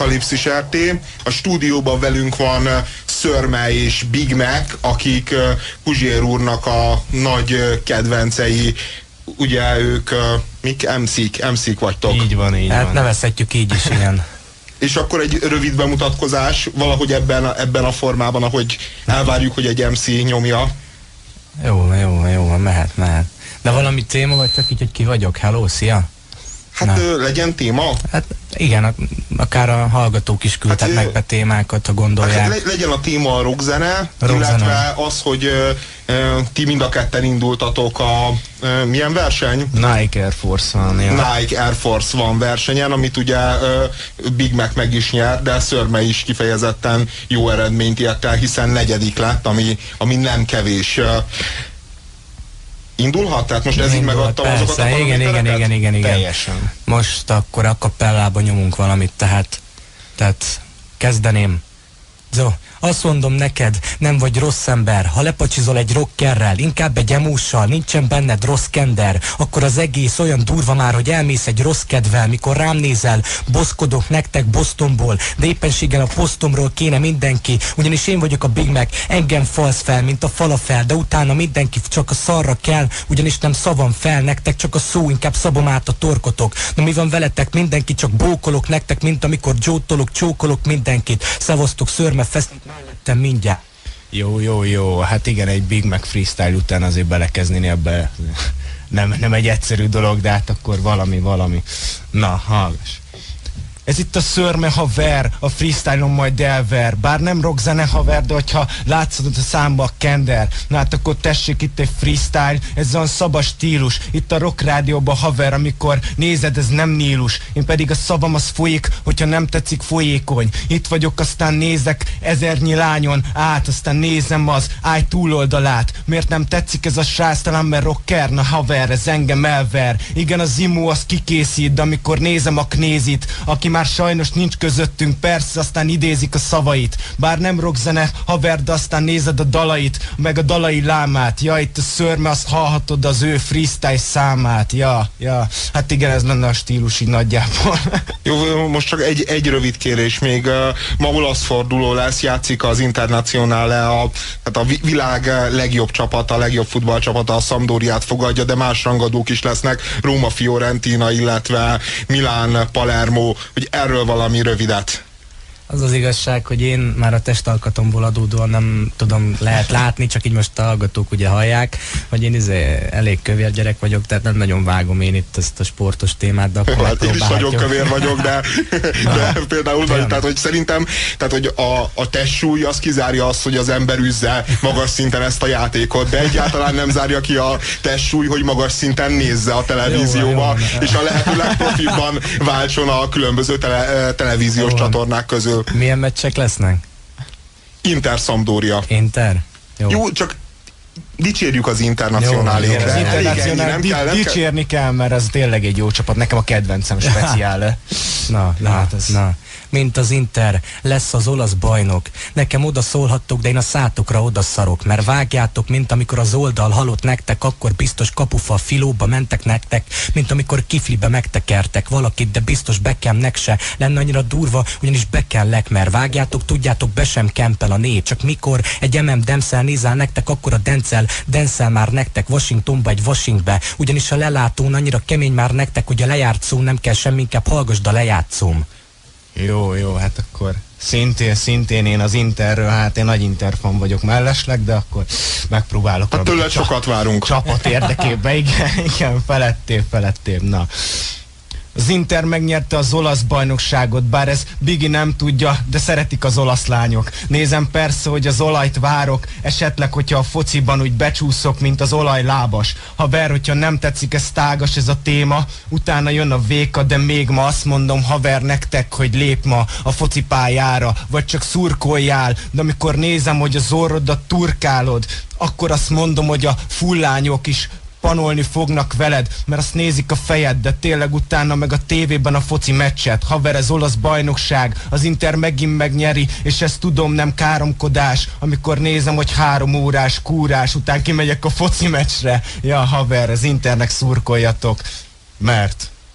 Apokalipszis RT. A stúdióban velünk van Szörme és Big Mac, akik Puzsér úrnak a nagy kedvencei. Ugye ők mik? MC-k vagytok. Így van, így hát van. nevezhetjük így is, igen. És akkor egy rövid bemutatkozás valahogy ebben a formában, ahogy elvárjuk, hogy egy MC nyomja. Jó, mehet. De valami téma, vagy csak így, hogy ki vagyok? Hello, szia! Hát legyen téma? Hát igen, akár a hallgatók is küldhetnek be témákat, ha gondolják. Hát legyen a téma a rockzene, illetve az, hogy ti mind a ketten indultatok a milyen verseny? Nike Air Force van. Ja. Nike Air Force van versenyen, amit ugye Big Mac meg is nyert, de Szörme is kifejezetten jó eredményt ért el, hiszen 4. lett, ami nem kevés. Indulhat? Tehát most ez így megadtam azokat a paramétereket? Igen. Teljesen. Most akkor a kapellába nyomunk valamit, tehát kezdeném. Azt mondom neked, nem vagy rossz ember, ha lepacsizol egy rockerrel, inkább egy emússal, nincsen benned rossz kender, akkor az egész olyan durva már, hogy elmész egy rossz kedvel, mikor rám nézel, boszkodok nektek Bostonból, de éppenséggel a posztomról kéne mindenki, ugyanis én vagyok a Big Mac, engem falsz fel, mint a falafel, de utána mindenki csak a szarra kell, ugyanis nem szavam fel, nektek csak a szó, inkább szabom át a torkotok. Na mi van veletek, mindenki csak bókolok nektek, mint amikor jótolok, csókolok mindenkit. Szevasztok, Szörme, feszít mellettem mindjárt. Jó, hát igen, egy Big Mac freestyle után azért belekezdeni ebbe nem egy egyszerű dolog, de hát akkor valami. Na, hallgass. Ez itt a Szörme haver, a freestyle-on majd elver. Bár nem rockzene haver, de hogyha látszod a számba a kender, na hát akkor tessék itt egy freestyle, ez olyan szabad stílus. Itt a Rock Rádióban haver, amikor nézed, ez nem Nílus. Én pedig a szavam az folyik, hogyha nem tetszik folyékony. Itt vagyok, aztán nézek ezernyi lányon át, aztán nézem az áj túloldalát. Miért nem tetszik ez a srác, talán mert rocker, na haver, ez engem elver. Igen, az imó az kikészít, de amikor nézem a Knézit, aki már sajnos nincs közöttünk, persze, aztán idézik a szavait. Bár nem rockzene haver, de aztán nézed a dalait, meg a dalai lámát. Ja, itt a Szörme, azt hallhatod az ő freestyle számát. Ja, hát igen, ez lenne a stílus így nagyjából. Jó, most csak egy rövid kérés még. Ma olasz forduló lesz, játszik az Internazionale, tehát a világ legjobb csapata, a legjobb futballcsapata, a Sampdoriát fogadja, de más rangadók is lesznek, Róma, Fiorentina, illetve Milán, Palermo, hogy erről valami rövidet. Az az igazság, hogy én már a testalkatomból adódóan nem tudom, lehet látni, csak így most a hallgatók ugye hallják, hogy én elég kövér gyerek vagyok, tehát nem nagyon vágom én itt ezt a sportos témát, de akkor hát én is nagyon kövér vagyok, de például tehát, hogy szerintem, tehát, hogy a testsúly az kizárja azt, hogy az ember üzze magas szinten ezt a játékot, de egyáltalán nem zárja ki a testsúly, hogy magas szinten nézze a televízióba, és a lehető legprofibban váltson a különböző televíziós csatornák közül. Milyen meccsek lesznek? Inter Sampdoria. Inter? Jó, csak dicsérjük az Internacionálét. Az Internacionál dicsérni kell, mert ez tényleg egy jó csapat. Nekem a kedvencem speciále. Na. Mint az Inter, lesz az olasz bajnok. Nekem oda szólhattok, de én a szátokra oda szarok, mert vágjátok, mint amikor az oldal halott nektek, akkor biztos kapufa filóba mentek nektek, mint amikor kiflibe megtekertek valakit, de biztos Beckhamnek se lenne annyira durva, ugyanis bekellek, mert vágjátok, tudjátok, be sem kempel a nép, csak mikor egy Demszel nézel nektek, akkor a Denzel már nektek Washingtonba egy Washingbe, ugyanis a lelátón annyira kemény már nektek, hogy a lejárt szó nem kell semmi, inkább hallgasd a lejátszóm. Jó, hát akkor szintén én az Interről, hát én nagy Interfan vagyok mellesleg, de akkor megpróbálok. Hát tőled sokat várunk. Csapat érdekében, igen, felettébb, na. Az Inter megnyerte az olasz bajnokságot, bár ez Bigi nem tudja, de szeretik az olasz lányok. Nézem persze, hogy az olajt várok, esetleg, hogyha a fociban úgy becsúszok, mint az olajlábas. Haver, hogyha nem tetszik ez tágas ez a téma, utána jön a véka, de még ma azt mondom haver nektek, hogy lép ma a focipályára, vagy csak szurkoljál, de amikor nézem, hogy az orrodat turkálod, akkor azt mondom, hogy a fullányok is panolni fognak veled, mert azt nézik a fejed, de tényleg utána meg a tévében a foci meccset. Haver, ez olasz bajnokság, az Inter megint megnyeri, és ezt tudom, nem káromkodás, amikor nézem, hogy 3 órás kúrás után kimegyek a foci meccsre. Ja, haver, az Internek szurkoljatok, mert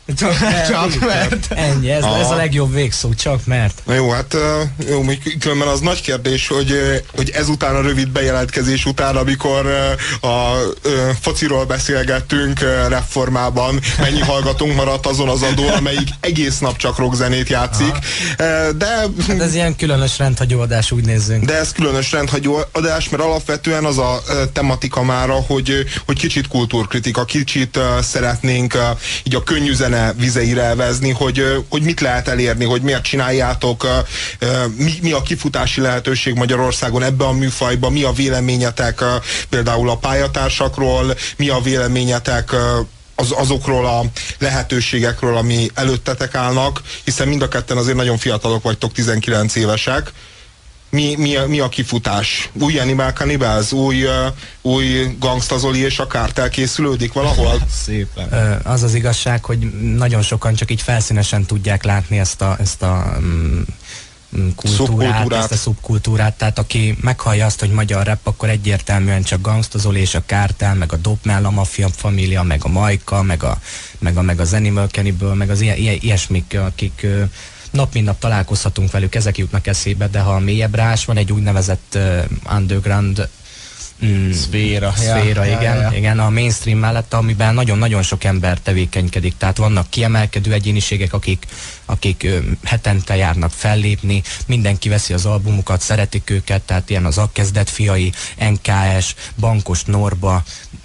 Csak mert. Ennyi, ez a legjobb végszó, csak mert. Na jó, hát jó, különben az nagy kérdés, hogy ezután a rövid bejelentkezés után, amikor a fociról beszélgettünk reformában, mennyi hallgatónk maradt azon az adón, amelyik egész nap csak rockzenét játszik. De hát ez ilyen különös rendhagyó adás, úgy nézzünk. De ez különös rendhagyó adás, mert alapvetően az a tematika mára, hogy kicsit kultúrkritika, kicsit szeretnénk így a könnyű zene vizeire elvezni, hogy mit lehet elérni, hogy miért csináljátok, mi a kifutási lehetőség Magyarországon ebbe a műfajba, mi a véleményetek például a pályatársakról, mi a véleményetek azokról a lehetőségekről, ami előttetek állnak, hiszen mind a ketten azért nagyon fiatalok vagytok, 19 évesek. Mi a kifutás? Új Animal Cannibals? Új Gangsta Zoli és a Kártel készülődik valahol? Szépen. Az az igazság, hogy nagyon sokan csak így felszínesen tudják látni ezt a kultúrát, ezt a szubkultúrát, tehát aki meghallja azt, hogy magyar rap, akkor egyértelműen csak Gangsta Zoli és a Kártel, meg a Dopmell, a Mafia Família, meg a Majka, meg az Animal Cannibal, meg az ilyesmik, akik nap mint nap találkozhatunk velük, ezek jutnak eszébe, de ha mélyebbre ás, van egy úgynevezett underground szféra, igen, a mainstream mellett, amiben nagyon-nagyon sok ember tevékenykedik, tehát vannak kiemelkedő egyéniségek, akik hetente járnak fellépni, mindenki veszi az albumukat, szeretik őket, tehát ilyen az Akkezdet fiai, NKS, Bankos Norba,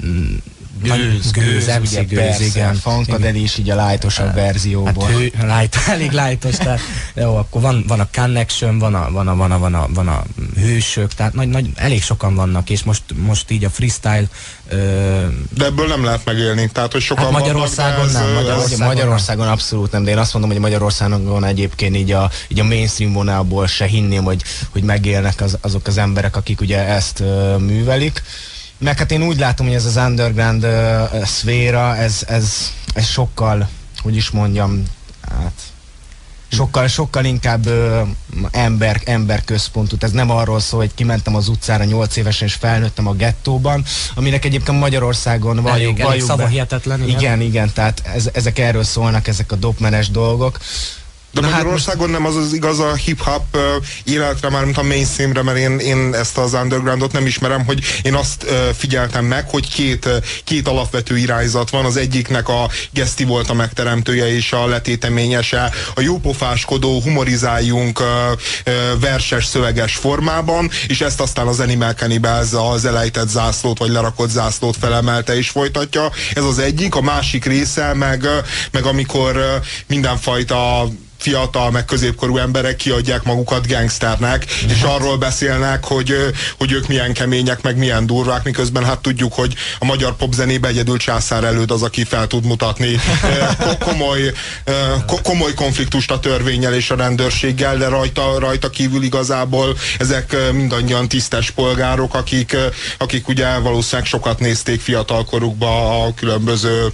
Gőz, MC Gőz, igen. Funkadeli is így a lightosabb verzióból. Hát elég lightos, tehát jó, akkor van a Connection, van a Hősök, tehát elég sokan vannak, és most így a freestyle. De ebből nem lehet megélni, tehát hogy sokan Magyarországon vannak, nem. Magyarországon abszolút nem, de én azt mondom, hogy Magyarországon egyébként így a mainstream vonalból se hinném, hogy megélnek azok az emberek, akik ugye ezt művelik. Meg hát én úgy látom, hogy ez az underground szféra, ez sokkal, hogy is mondjam, hát sokkal inkább emberközpontú. Ez nem arról szól, hogy kimentem az utcára 8 évesen és felnőttem a gettóban, aminek egyébként Magyarországon elég szavahihetetlen. Igen, tehát ezek erről szólnak, ezek a dopmenes dolgok. De Magyarországon nem az igaz a hip-hop életre, már mint a mainstreamre, mert én ezt az undergroundot nem ismerem, hogy én azt figyeltem meg, hogy két alapvető irányzat van, az egyiknek a Geszti volt a megteremtője és a letéteményese, a jópofáskodó, humorizáljunk verses, szöveges formában, és ezt aztán az Animal Cannibals az elejtett zászlót, vagy lerakott zászlót felemelte és folytatja. Ez az egyik, a másik része, meg amikor mindenfajta fiatal, meg középkorú emberek kiadják magukat gangsternek, és arról beszélnek, hogy ők milyen kemények, meg milyen durvák, miközben hát tudjuk, hogy a magyar popzenébe egyedül Császár Előd az, aki fel tud mutatni komoly konfliktust a törvénnyel és a rendőrséggel, de rajta kívül igazából ezek mindannyian tisztes polgárok, akik ugye valószínűleg sokat nézték fiatalkorukba a különböző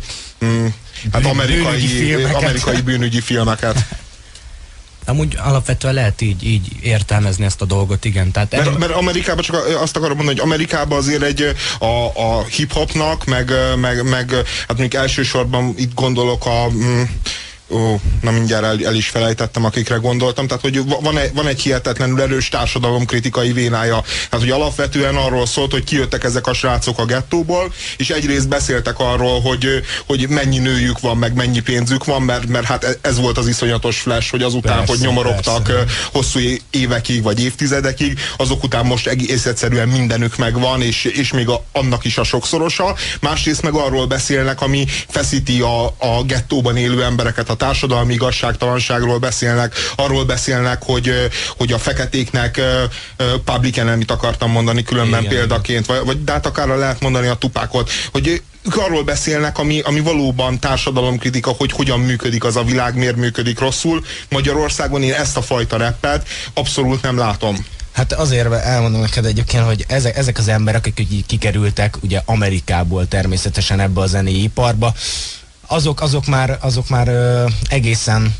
amerikai bűnügyi filmeket. Amúgy alapvetően lehet így értelmezni ezt a dolgot, igen. Tehát mert Amerikában, csak azt akarom mondani, hogy Amerikában azért a hip-hopnak, meg hát még elsősorban itt gondolok na mindjárt el is felejtettem, akikre gondoltam, tehát hogy van egy hihetetlenül erős társadalomkritikai vénája. Tehát, hogy alapvetően arról szólt, hogy kijöttek ezek a srácok a gettóból, és egyrészt beszéltek arról, hogy mennyi nőjük van, meg mennyi pénzük van, mert hát ez volt az iszonyatos flash, hogy azután, hogy nyomorogtak hosszú évekig, vagy évtizedekig, azok után most egész egyszerűen mindenük megvan, és még annak is a sokszorosa. Másrészt meg arról beszélnek, ami feszíti a gettóban élő embereket, a társadalmi igazságtalanságról beszélnek, arról beszélnek, hogy a feketéknek public enemy-t akartam mondani különben igen, példaként, vagy de hát akár lehet mondani a Tupacot, hogy ők arról beszélnek, ami valóban társadalomkritika, hogy hogyan működik az a világ, miért működik rosszul. Magyarországon én ezt a fajta rappet abszolút nem látom. Hát azért elmondom neked egyébként, hogy ezek az emberek, akik kikerültek ugye Amerikából természetesen ebbe a zenei iparba, azok már egészen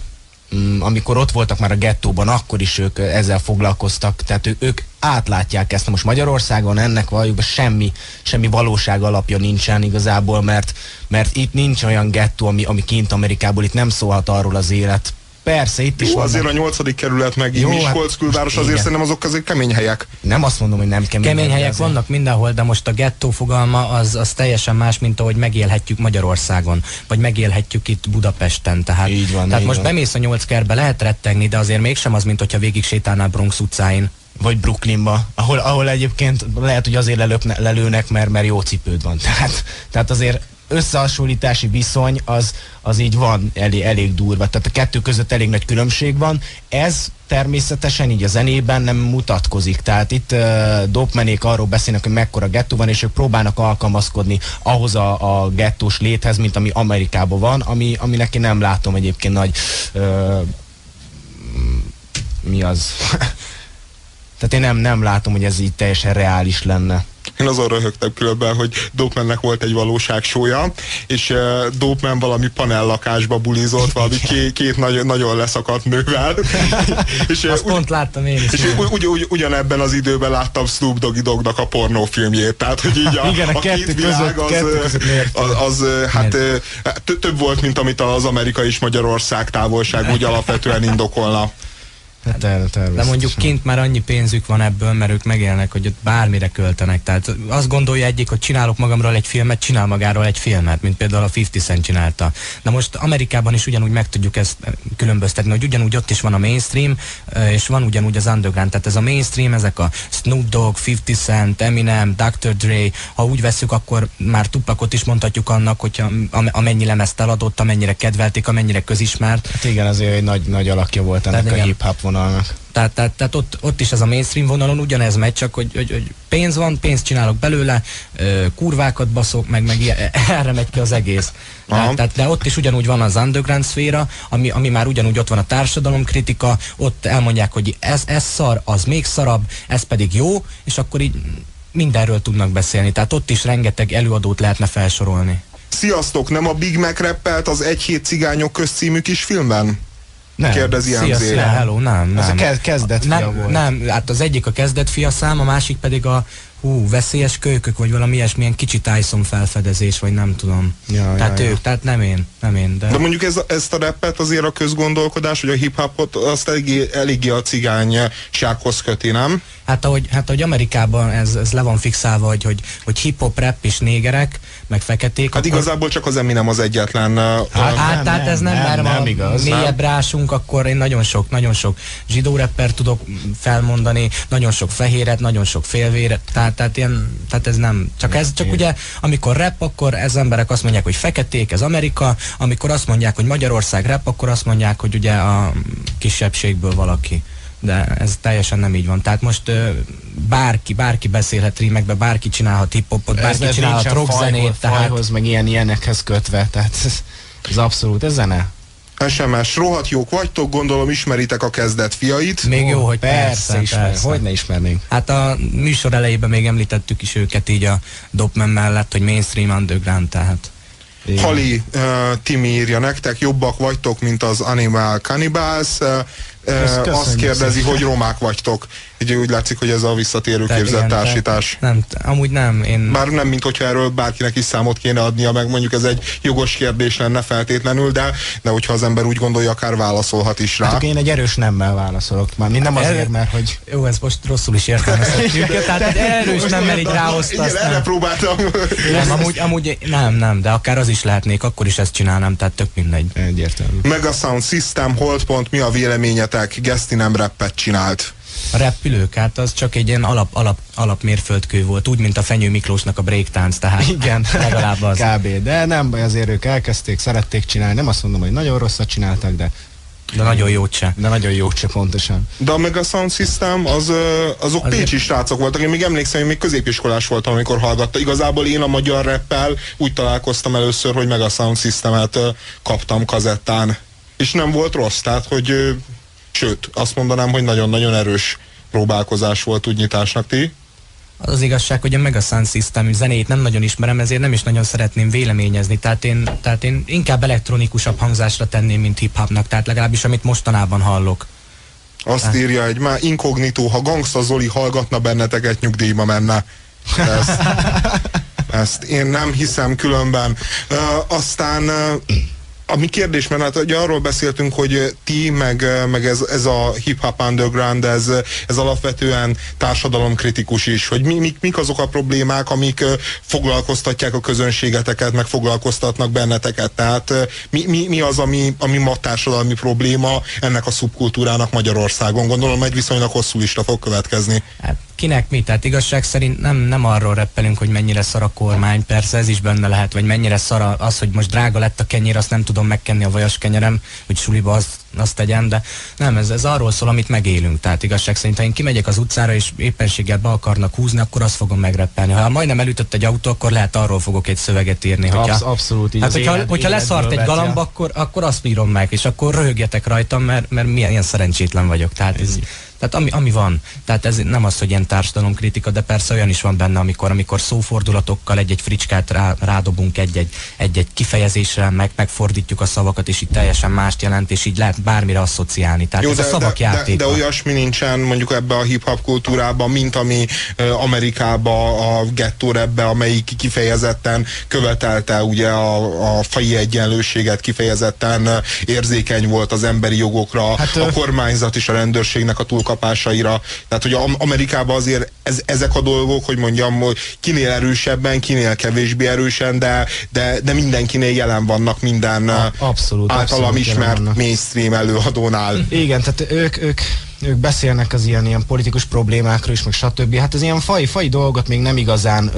amikor ott voltak már a gettóban, akkor is ők ezzel foglalkoztak, tehát ők átlátják ezt. Most Magyarországon ennek valójában semmi valóság alapja nincsen igazából, mert itt nincs olyan gettó, ami kint Amerikából, itt nem szólhat arról az élet. Persze, itt is van. vannak. Azért a 8. kerület meg Miskolc külváros, azért szerintem azok azért kemény helyek. Nem azt mondom, hogy nem kemény helyek vannak mindenhol, de most a gettó fogalma az teljesen más, mint ahogy megélhetjük Magyarországon, vagy megélhetjük itt Budapesten. Tehát, így van, tehát így most van. bemész a 8 kertbe, lehet rettegni, de azért mégsem az, mint hogyha végig sétálnál Bronx utcáin. Vagy Brooklynba, ahol egyébként lehet, hogy azért lelőnek, mert jó cipőd van. Tehát azért összehasonlítási viszony az így van elég durva. Tehát a kettő között elég nagy különbség van. Ez természetesen így a zenében nem mutatkozik. Tehát itt Dopemenék arról beszélnek, hogy mekkora gettó van, és ők próbálnak alkalmazkodni ahhoz a gettós léthez, mint ami Amerikában van, aminek én nem látom egyébként nagy mi az? Tehát én nem látom, hogy ez így teljesen reális lenne. Én azon röhögtem különben, hogy Dopemannek volt egy valóságsója, és Dopeman valami panellakásba bulizott, valami két nagyon leszakadt nővel. És azt pont láttam én is. És ugyanebben az időben láttam Snoop Doggy Dognak a pornófilmjét. Tehát, hogy így igen, a két világ az hát több volt, mint amit az Amerika és Magyarország távolság úgy alapvetően indokolna. De mondjuk kint már annyi pénzük van ebből, mert ők megélnek, hogy ott bármire költenek. Tehát azt gondolja egyik, hogy csinálok magamról egy filmet, csinál magáról egy filmet, mint például a 50 Cent csinálta. Na most Amerikában is ugyanúgy meg tudjuk ezt különböztetni, hogy ugyanúgy ott is van a mainstream, és van ugyanúgy az underground. Tehát ez a mainstream, ezek a Snoop Dogg, 50 Cent, Eminem, Dr. Dre, ha úgy veszük, akkor már Tupacot is mondhatjuk annak, hogyha amennyi lemezt eladott, amennyire kedvelték, amennyire közismert. Hát igen, azért egy nagy alakja volt ennek a hip-hop vonalnak. Tehát ott is ez a mainstream vonalon ugyanez megy, csak hogy pénz van, pénzt csinálok belőle, kurvákat baszok, meg erre megy ki az egész. De ott is ugyanúgy van az underground szféra, ami már ugyanúgy ott van a társadalomkritika, ott elmondják, hogy ez szar, az még szarabb, ez pedig jó, és akkor így mindenről tudnak beszélni. Tehát ott is rengeteg előadót lehetne felsorolni. Sziasztok, nem a Big Mac rappelt az Egy hét cigányok közcímű kis filmben? Nem. Kérdezi MZ. Hello, nem. Ez a kezdetfia volt. Nem, hát az egyik a kezdetfia szám, a másik pedig a veszélyes kölykök, vagy valami ilyesmilyen kicsi Tyson felfedezés, vagy nem tudom. Tehát nem én. De mondjuk ezt a rappet azért a közgondolkodás, hogy a hip-hopot azt eléggé a cigánysághoz köti, nem? Hát ahogy Amerikában ez le van fixálva, hogy hip-hop, rap és négerek, meg feketék. Hát akkor... igazából csak az Eminem az egyetlen... Tehát ez nem igaz. Mélyebb rásunk, akkor én nagyon sok zsidó rapper tudok felmondani, nagyon sok fehéret, nagyon sok félvéret, tehát ez nem. Csak ugye, amikor rap, akkor ez emberek azt mondják, hogy feketék, ez Amerika, amikor azt mondják, hogy Magyarország rap, akkor azt mondják, hogy ugye a kisebbségből valaki. De ez teljesen nem így van. Tehát most bárki beszélhet rímekbe, bárki csinálhat hip-hopot, bárki csinálhat rockzenét. Fajhoz, meg ilyenekhez kötve, tehát ez abszolút, ez zene. SMS, rohadt jók vagytok, gondolom ismeritek a kezdet fiait. Még jó, hogy persze. Hogy ne ismernénk. Hát a műsor elejében még említettük is őket így a Dopeman mellett, hogy mainstream underground, tehát. Hali Timi írja nektek, jobbak vagytok, mint az Animal Cannibals. Azt kérdezi, hogy romák vagytok. Így úgy látszik, hogy ez a visszatérő képzett társítás. Nem, amúgy nem. Bár nem, mint hogyha erről bárkinek is számot kéne adnia, meg mondjuk ez egy jogos kérdés lenne feltétlenül, de hogyha az ember úgy gondolja, akár válaszolhat is rá. Hát én egy erős nemmel válaszolok. Már nem azért, mert hogy... Jó, ez most rosszul is értelmezhetjük. Tehát egy erős nemmel így ráhozta. Igen, erre próbáltam. Amúgy nem, de akár az is lehetnék, akkor is ezt csinálnám, tehát tök mindegy. Egyértelmű. Megasound System, Holdpont, mi a véleményetek? Geszti nem rappet csinált. A repülők, hát az csak egy ilyen alap mérföldkő volt, úgy, mint a Fenyő Miklósnak a breaktánc, tehát igen, legalább az. Kb. De nem baj, azért ők elkezdték, szerették csinálni, nem azt mondom, hogy nagyon rosszat csináltak, de nagyon jót se. De nagyon jót se, pontosan. De a Megasound System, azok pécsi srácok voltak. Én még emlékszem, hogy még középiskolás voltam, amikor hallgatta. Igazából én a magyar rappel úgy találkoztam először, hogy Megasound Systemet kaptam kazettán. És nem volt rossz, tehát hogy sőt, azt mondanám, hogy nagyon-nagyon erős próbálkozás volt úgy nyitásnak. Ti? Az igazság, hogy a Mega Sound System zenét nem nagyon ismerem, ezért nem is nagyon szeretném véleményezni. Tehát én inkább elektronikusabb hangzásra tenném, mint hip-hopnak, tehát legalábbis amit mostanában hallok. Azt írja egy már inkognitó, ha Gangsta Zoli hallgatna benneteket, nyugdíjba menne. Ezt én nem hiszem különben. Aztán a mi kérdés, mert hát ugye arról beszéltünk, hogy ti, meg ez a hip-hop underground, ez alapvetően társadalomkritikus is, hogy mik azok a problémák, amik foglalkoztatják a közönségeteket, meg foglalkoztatnak benneteket. Tehát mi az, ami ma társadalmi probléma ennek a szubkultúrának Magyarországon? Gondolom, egy viszonylag hosszú lista fog következni. Hát kinek mi? Tehát igazság szerint nem arról reppelünk, hogy mennyire szar a kormány, persze ez is benne lehet, vagy mennyire szar az, hogy most drága lett a kenyér, azt nem tudom megkenni a vajas kenyerem, hogy suliba azt tegyem, de nem, ez arról szól, amit megélünk. Tehát igazság szerint, ha én kimegyek az utcára, és éppenséggel be akarnak húzni, akkor azt fogom megreppelni. Ha majdnem elütött egy autó, akkor lehet arról fogok egy szöveget írni. Abszolút így. Hát, hogyha leszart egy galamba, akkor azt írom meg, és akkor röhögjetek rajtam, mert ilyen szerencsétlen vagyok. Tehát ami van. Tehát ez nem az, hogy ilyen társadalomkritika, de persze olyan is van benne, amikor szófordulatokkal egy-egy fricskát rádobunk egy kifejezésre, megfordítjuk a szavakat, és így teljesen mást jelent, és így lehet bármire asszociálni. Tehát jó, ez a szavak játéka. De olyasmi nincsen mondjuk ebbe a hip-hop kultúrában, mint ami Amerikában a ghetto rapbe, amelyik kifejezetten követelte ugye a faji egyenlőséget, kifejezetten érzékeny volt az emberi jogokra, a kormányzat és a rendőrségnek a túlkapásaira. Tehát, hogy Amerikában azért ezek a dolgok, hogy mondjam, kinél erősebben, kinél kevésbé erősen, de mindenkinél jelen vannak minden általam ismert mainstream előadónál. Igen, tehát ők beszélnek az ilyen politikus problémákról is, meg stb. Hát az ilyen faji dolgot még nem igazán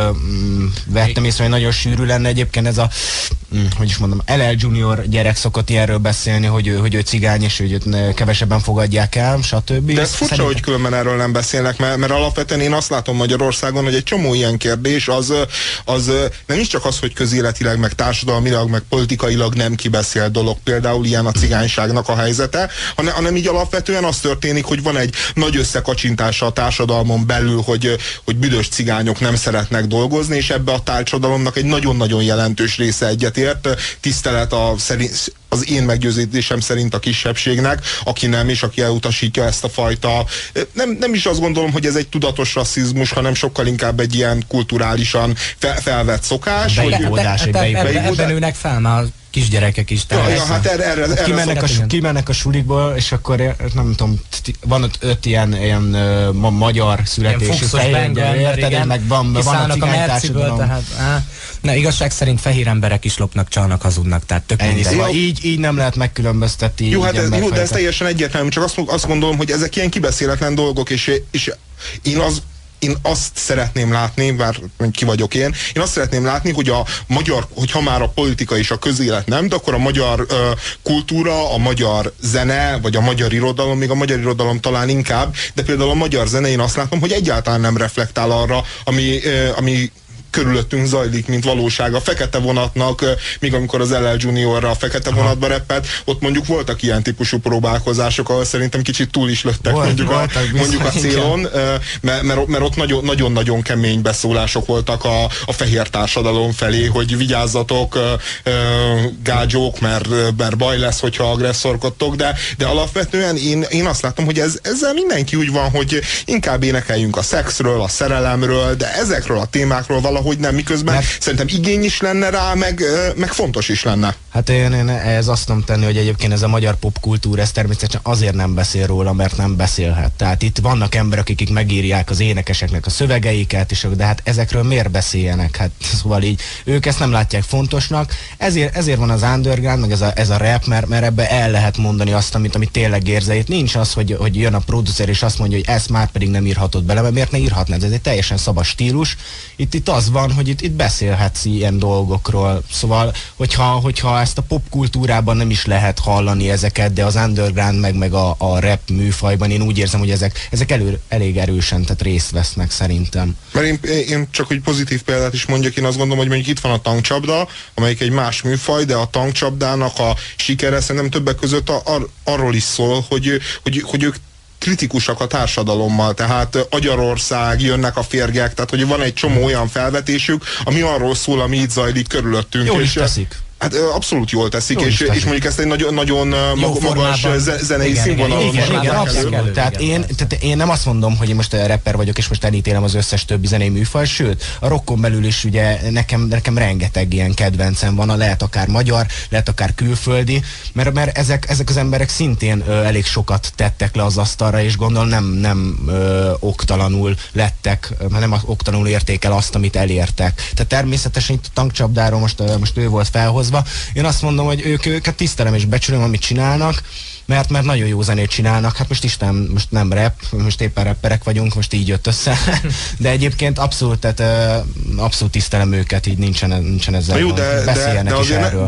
vettem észre, hogy nagyon sűrű lenne. Egyébként ez hogy is mondom, LL Junior gyerek szokott ilyenről beszélni, hogy ő cigány, és hogy őt kevesebben fogadják el, stb. De ez furcsa, hogy különben erről nem beszélnek, mert alapvetően én azt látom Magyarországon, hogy egy csomó ilyen kérdés az nem is csak az, hogy közéletileg, meg társadalmilag, meg politikailag nem kibeszélt dolog, például ilyen a cigányságnak a helyzete, hanem így alapvetően az történik, hogy van egy nagy összekacsintása a társadalmon belül, hogy büdös cigányok nem szeretnek dolgozni, és ebbe a társadalomnak egy nagyon-nagyon jelentős része egyetért, tisztelet az én meggyőződésem szerint a kisebbségnek, aki nem, és aki elutasítja ezt a fajta, nem is azt gondolom, hogy ez egy tudatos rasszizmus, hanem sokkal inkább egy ilyen kulturálisan felvett szokás. Ebben nőnek fel már kisgyerekek is. Hát kimennek a sulikból, és akkor nem tudom, van ott 5 ilyen magyar születésű fehér ember, meg van a cigány társadalom. Ne, igazság szerint fehér emberek is lopnak, csalnak, hazudnak, tehát tök így nem lehet megkülönböztetni. Jó, de ez teljesen egyértelmű, csak azt gondolom, hogy ezek ilyen kibeszéletlen dolgok, és én azt szeretném látni, bár ki vagyok én azt szeretném látni, hogy a magyar, hogyha már a politika és a közélet nem, de akkor a magyar kultúra, a magyar zene, vagy a magyar irodalom, még a magyar irodalom talán inkább, de például a magyar zene, én azt látom, hogy egyáltalán nem reflektál arra, ami körülöttünk zajlik, mint valóság. A Fekete Vonatnak, még amikor az LL Juniorra a Fekete Vonatba reppelt, ott mondjuk voltak ilyen típusú próbálkozások, ahol szerintem kicsit túl is lőttek mondjuk a célon, mert ott nagyon-nagyon kemény beszólások voltak a fehér társadalom felé, hogy vigyázzatok, gágyók, mert baj lesz, hogyha agresszorkodtok, de alapvetően én azt látom, hogy ezzel mindenki úgy van, hogy inkább énekeljünk a szexről, a szerelemről, de ezekről a témákról valahogy nem, miközben szerintem igény is lenne rá, meg fontos is lenne. Hát én ez azt nem tenni, hogy egyébként ez a magyar popkultúra, ez természetesen azért nem beszél róla, mert nem beszélhet. Tehát itt vannak emberek, akik megírják az énekeseknek a szövegeiket, de hát ezekről miért beszéljenek? Hát szóval így ők ezt nem látják fontosnak. Ezért van az underground, meg ez a rap, mert ebbe el lehet mondani azt, amit tényleg érzel. Itt nincs az, hogy jön a producer és azt mondja, hogy ezt már pedig nem írhatod bele, mert miért ne írhatnád? Ez egy teljesen szabad stílus. Itt az van, hogy itt beszélhetsz ilyen dolgokról. Szóval, hogyha ezt a popkultúrában nem is lehet hallani ezeket, de az underground meg a rap műfajban én úgy érzem, hogy ezek elég erősen, tehát részt vesznek szerintem. Mert én csak hogy pozitív példát is mondjak, én azt gondolom, hogy mondjuk itt van a tankcsapda, amelyik egy más műfaj, de a tankcsapdának a sikere szerintem többek között arról is szól, hogy ők kritikusak a társadalommal, tehát Agyarország, jönnek a férgek, tehát hogy van egy csomó olyan felvetésük, ami arról szól, ami itt zajlik körülöttünk. Jól is teszik. Hát abszolút jól teszik, és mondjuk ezt egy nagyon magas zenei színvonalon. Igen, abszolút. Tehát én nem azt mondom, hogy én most rapper vagyok, és most elítélem az összes többi zenei műfaj, sőt, a rockon belül is ugye nekem rengeteg ilyen kedvencem van, lehet akár magyar, lehet akár külföldi, mert ezek az emberek szintén elég sokat tettek le az asztalra, és gondolom nem oktalanul lettek, nem oktalanul érték el azt, amit elértek. Tehát természetesen itt a Tankcsapdáról most ő volt felhozva. Én azt mondom, hogy őket tisztelem és becsülöm, amit csinálnak, mert nagyon jó zenét csinálnak. Hát most most nem rap, most éppen rapperek vagyunk, most így jött össze. De egyébként abszolút tisztelem őket, így nincsen ezzel. Jó, beszéljenek is erről.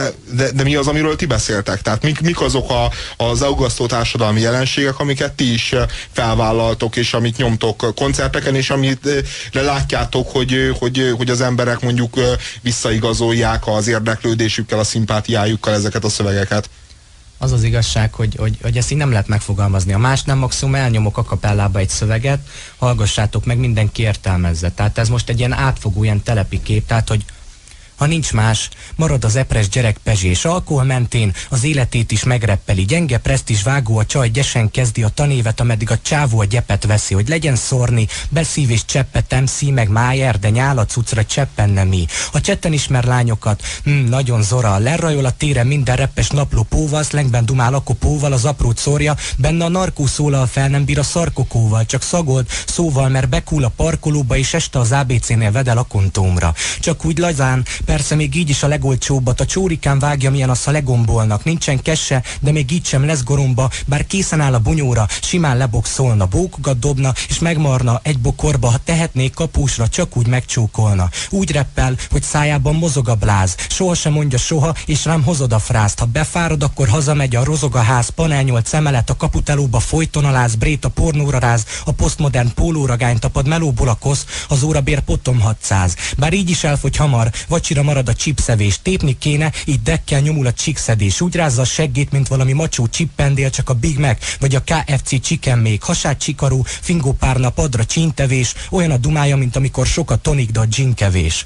De mi az, amiről ti beszéltek? Tehát mik azok az aggasztó társadalmi jelenségek, amiket ti is felvállaltok, és amit nyomtok koncerteken, és amit látjátok, hogy az emberek mondjuk visszaigazolják az érdeklődésükkel, a szimpátiájukkal ezeket a szövegeket? Az az igazság, hogy ezt így nem lehet megfogalmazni. A más nem, maximum elnyomok a kapellába egy szöveget, hallgassátok meg, mindenki értelmezze. Tehát ez most egy ilyen átfogó, ilyen telepi kép, tehát hogy ha nincs más, marad az epres gyerek pezsés alkohol mentén, az életét is megreppeli. Gyenge presztízs vágó a csaj, gyesen kezdi a tanévet, ameddig a csávó a gyepet veszi, hogy legyen szorni, beszív és cseppet MC, meg Májer, de nyál a cuccra cseppen nem mi. A csetten ismer lányokat, nagyon zora, lerrajol a tére minden reppes napló póval, szlengben dumál a kopóval, az aprót szórja, benne a narkó szólal fel, nem bír a szarkokóval, csak szagold szóval, mert bekúl a parkolóba, és este az ABC-nél vedel a kontómra. Csak úgy lazán, persze még így is a legolcsóbbat, a csórikán vágja, milyen azt, ha legombolnak. Nincsen kesse, de még így sem lesz goromba, bár készen áll a bunyóra, simán leboxolna, bókokat dobna, és megmarna egy bokorba, ha tehetnék kapusra, csak úgy megcsókolna. Úgy reppel, hogy szájában mozog a bláz, soha sem mondja soha, és rám hozod a frászt. Ha befárad, akkor hazamegy a rozog a ház, panelnyolt emelet, a kaputelóba folyton aláz, brét a pornóra ráz, a posztmodern pólóragány tapad melóból a kosz, az órabér potom 600. Bár így is elfogy hamar, vacsira marad a csipszevés, tépni kéne, így dekkel nyomul a csíkszedés, úgy rázza a seggét, mint valami macsó csippendél, csak a Big Mac, vagy a KFC chicken még, hasát csikarú, fingó párna padra csíntevés, olyan a dumája, mint amikor sokat tonik, de a gin-kevés.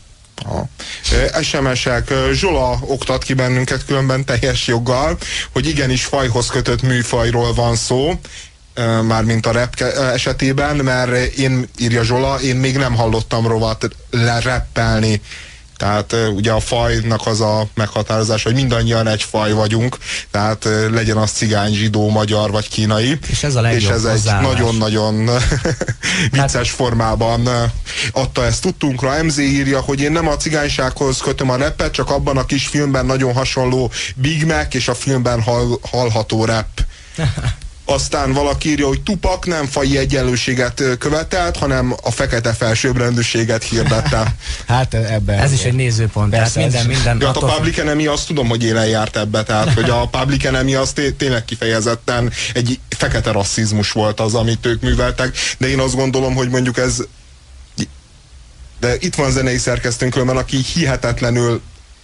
SMS-ek. Zsola oktat ki bennünket különben teljes joggal, hogy igenis fajhoz kötött műfajról van szó, mármint a rap esetében, mert írja Zsola, én még nem hallottam rovat lereppelni. Tehát ugye a fajnak az a meghatározás, hogy mindannyian egy faj vagyunk, tehát legyen az cigány, zsidó, magyar vagy kínai. És ez a legjobb és ez egy nagyon-nagyon vicces formában adta ezt tudtunkra. MZ írja, hogy én nem a cigánysághoz kötöm a rappet, csak abban a kis filmben nagyon hasonló Big Mac és a filmben hallható rap. Aztán valaki írja, hogy Tupac nem faji egyenlőséget követelt, hanem a fekete felsőbbrendűséget hirdette. Hát ebben. Ez is egy nézőpont. Persze, minden. Ja, hát a Public Enemy azt tudom, hogy élen járt ebbe, tehát hogy a Public Enemy az tényleg kifejezetten egy fekete rasszizmus volt az, amit ők műveltek, de én azt gondolom, hogy mondjuk ez... De itt van zenei szerkesztőnk különben, aki hihetetlenül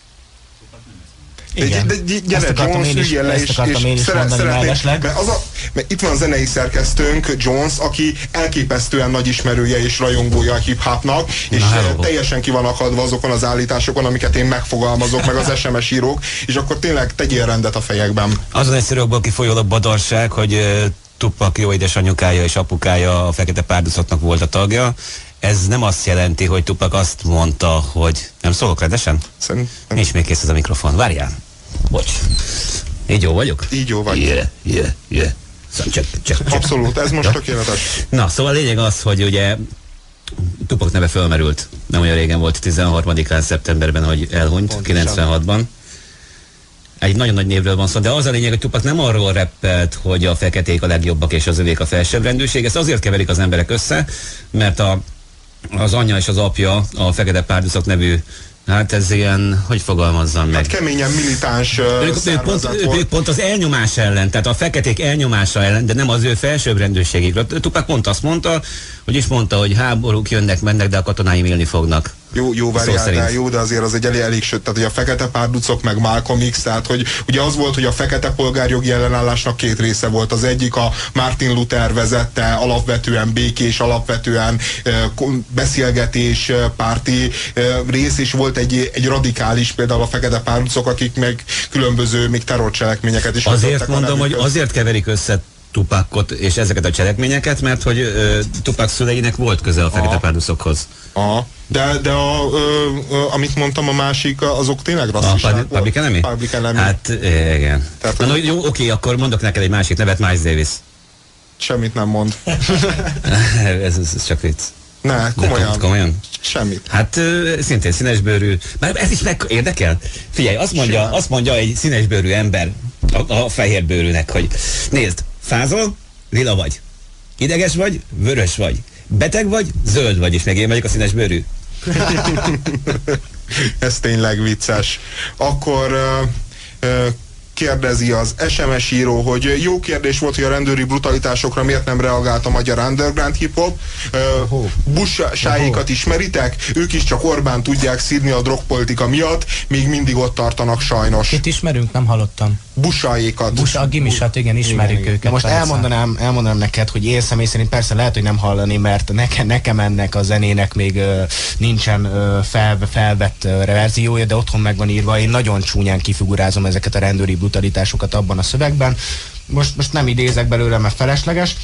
igen. Gyere, Jones, üljél le, és szeretnék, mert itt van zenei szerkesztőnk, Jones, aki elképesztően nagy ismerője és rajongója a hip-hopnak, és teljesen ki van akadva azokon az állításokon, amiket én megfogalmazok, meg az SMS írók, és akkor tényleg tegyél rendet a fejekben. Azon egyszerűből kifolyó a badalság, hogy Tupac jó édesanyukája és apukája a Fekete Párducoknak volt a tagja. Ez nem azt jelenti, hogy Tupac azt mondta, hogy... Nem szólok rendesen? Szerintem. Nincs még kész ez a mikrofon. Várjál. Bocs. Így jó vagyok? Így jó vagy. Yeah. Szóval csak. Abszolút, ez most tökéletes. Na, szóval a lényeg az, hogy ugye Tupac neve fölmerült. Nem olyan régen volt, 13-án szeptemberben, hogy elhunyt, 96-ban. Egy nagyon nagy névről van szó, de az a lényeg, hogy Tupac nem arról reppelt, hogy a feketék a legjobbak és az övék a felsőbbrendűség. Ezt azért keverik az emberek össze, mert az anyja és az apja a Fekete Párducok nevű, hát ez ilyen, hogy fogalmazzam meg? Hát keményen militáns ők pont az elnyomás ellen, tehát a feketék elnyomása ellen, de nem az ő felsőbbrendűségükről. Tupac pont azt mondta, hogy háborúk jönnek, mennek, de a katonáim élni fognak. Jó, várjál, de azért az egy elég sőt, tehát hogy a fekete párducok meg Malcolm X, tehát hogy ugye az volt, hogy a fekete polgárjogi ellenállásnak két része volt. Az egyik a Martin Luther vezette, alapvetően békés, alapvetően beszélgetés párti rész, és volt egy radikális, például a fekete párducok, akik meg különböző még terrorcselekményeket is. Azért mondom, hogy azért keverik össze Tupacot és ezeket a cselekményeket, mert hogy Tupac szüleinek volt köze a fekete párducokhoz. De amit mondtam, a másik, azok tényleg rasszisták volt. Public Enemy? Public Enemy. Hát igen. Tehát, na, jó, oké, akkor mondok neked egy másik nevet, Miles Davis. Semmit nem mond. ez csak vicc. Ne, komolyan. Semmit. Hát szintén színesbőrű. Már ez is érdekel? Figyelj, azt mondja egy színesbőrű ember a fehérbőrűnek, hogy nézd, fázol, lila vagy. Ideges vagy, vörös vagy. Beteg vagy, zöld vagy, és meg én vagyok a színesbőrű. Ez tényleg vicces. Akkor kérdezi az SMS író, hogy jó kérdés volt, hogy a rendőri brutalitásokra miért nem reagált a magyar underground hip-hop. Busáékat ismeritek? Ők is csak Orbán tudják szídni a drogpolitika miatt, még mindig ott tartanak sajnos. Itt ismerünk, nem hallottam. Busáékat. A gimisat, igen, ismerjük őket. De most elmondanám neked, hogy én személy szerint persze lehet, hogy nem hallani, mert nekem ennek a zenének még nincsen felvett verziója, de otthon meg van írva. Én nagyon csúnyán kifigurázom ezeket a rendőri brutalitásokat abban a szövegben. Most nem idézek belőle, mert felesleges,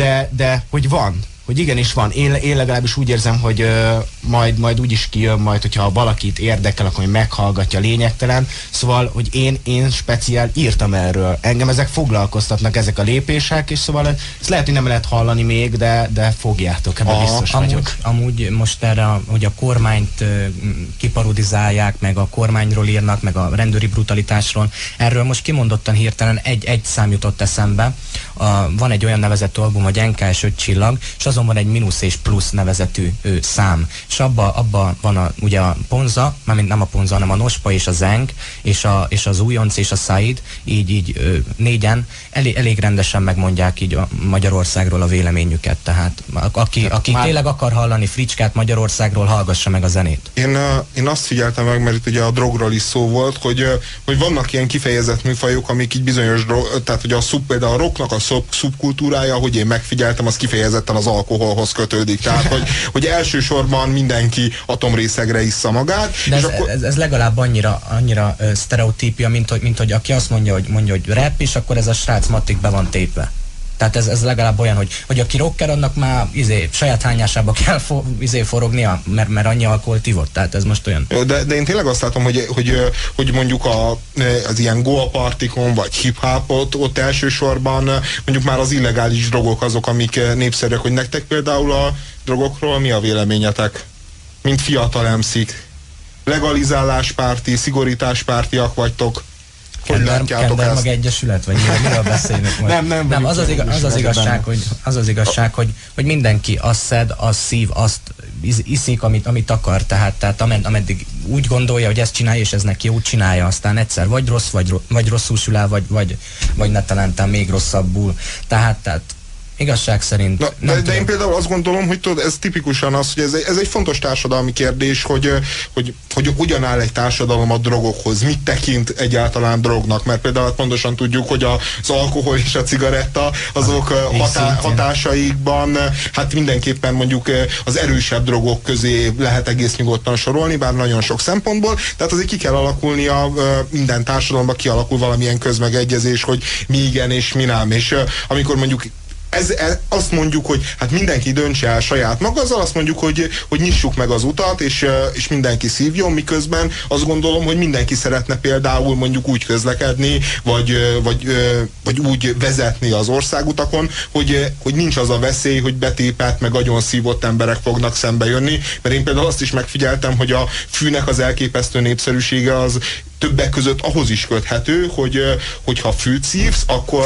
de hogy van. Hogy igenis van. Én legalábbis úgy érzem, hogy majd úgy is kijön majd, hogyha valakit érdekel, akkor meghallgatja, lényegtelen. Szóval, hogy én speciál írtam erről. Engem ezek foglalkoztatnak, ezek a lépések, és szóval ezt lehet, hogy nem lehet hallani még, de fogjátok, ebben biztos vagyok. Amúgy most erre, hogy a kormányt kiparodizálják, meg a kormányról írnak, meg a rendőri brutalitásról, erről most kimondottan hirtelen egy szám jutott eszembe. Van egy olyan nevezetű album, hogy NKS 5 csillag, és azon van egy mínusz és plusz nevezetű szám. És abba van ugye a Ponza, mármint nem a Ponza, hanem a Nospa és a Zeng, és az Újonc és a Said, így négyen elég rendesen megmondják így a Magyarországról a véleményüket. Tehát aki tényleg akar hallani fricskát Magyarországról, hallgassa meg a zenét. Én azt figyeltem meg, mert itt ugye a drogról is szó volt, hogy vannak ilyen kifejezett műfajok, amik így bizonyos tehát hogy például a rocknak a szubkultúrája, hogy én megfigyeltem, az kifejezetten az alkoholhoz kötődik. Tehát, hogy elsősorban mindenki atomrészegre issza magát. De ez legalább annyira sztereotípia, mint hogy aki azt mondja, hogy rap, és akkor ez a srác matik be van tépve. Tehát ez legalább olyan, hogy aki rocker, annak már saját hányásába kell forognia, mert annyi alkoholt ivott. Tehát ez most olyan. De én tényleg azt látom, hogy mondjuk az ilyen goa partikon, vagy hip-hopot, ott elsősorban mondjuk már az illegális drogok azok, amik népszerűek, hogy nektek például a drogokról mi a véleményetek? Mint fiatal MC-k. Legalizáláspárti, szigorításpártiak vagytok. Kender meg egyesület, vagy miről beszélünk most? Nem, az az igazság, hogy mindenki azt szed, azt szív, azt iszik, amit akar, tehát ameddig úgy gondolja, hogy ezt csinálja, és ez neki jót csinálja, aztán egyszer vagy rossz, vagy rosszul sül el, vagy netelentem még rosszabbul. Tehát igazság szerint... De én például azt gondolom, hogy tudod, ez tipikusan az, hogy ez egy fontos társadalmi kérdés, hogy hogyan áll egy társadalom a drogokhoz, mit tekint egyáltalán drognak, mert például pontosan tudjuk, hogy az alkohol és a cigaretta azok hatásaikban, hát mindenképpen mondjuk az erősebb drogok közé lehet egész nyugodtan sorolni, bár nagyon sok szempontból, tehát azért ki kell alakulnia, minden társadalomban kialakul valamilyen közmegegyezés, hogy mi igen és mi nem, és amikor mondjuk azt mondjuk, hogy hát mindenki döntse el saját maga, azzal azt mondjuk, hogy nyissuk meg az utat, és mindenki szívjon, miközben azt gondolom, hogy mindenki szeretne például mondjuk úgy közlekedni, vagy úgy vezetni az országutakon, hogy nincs az a veszély, hogy betépett, meg agyon szívott emberek fognak szembe jönni, mert én például azt is megfigyeltem, hogy a fűnek az elképesztő népszerűsége az többek között ahhoz is köthető, hogyha fűt szívsz,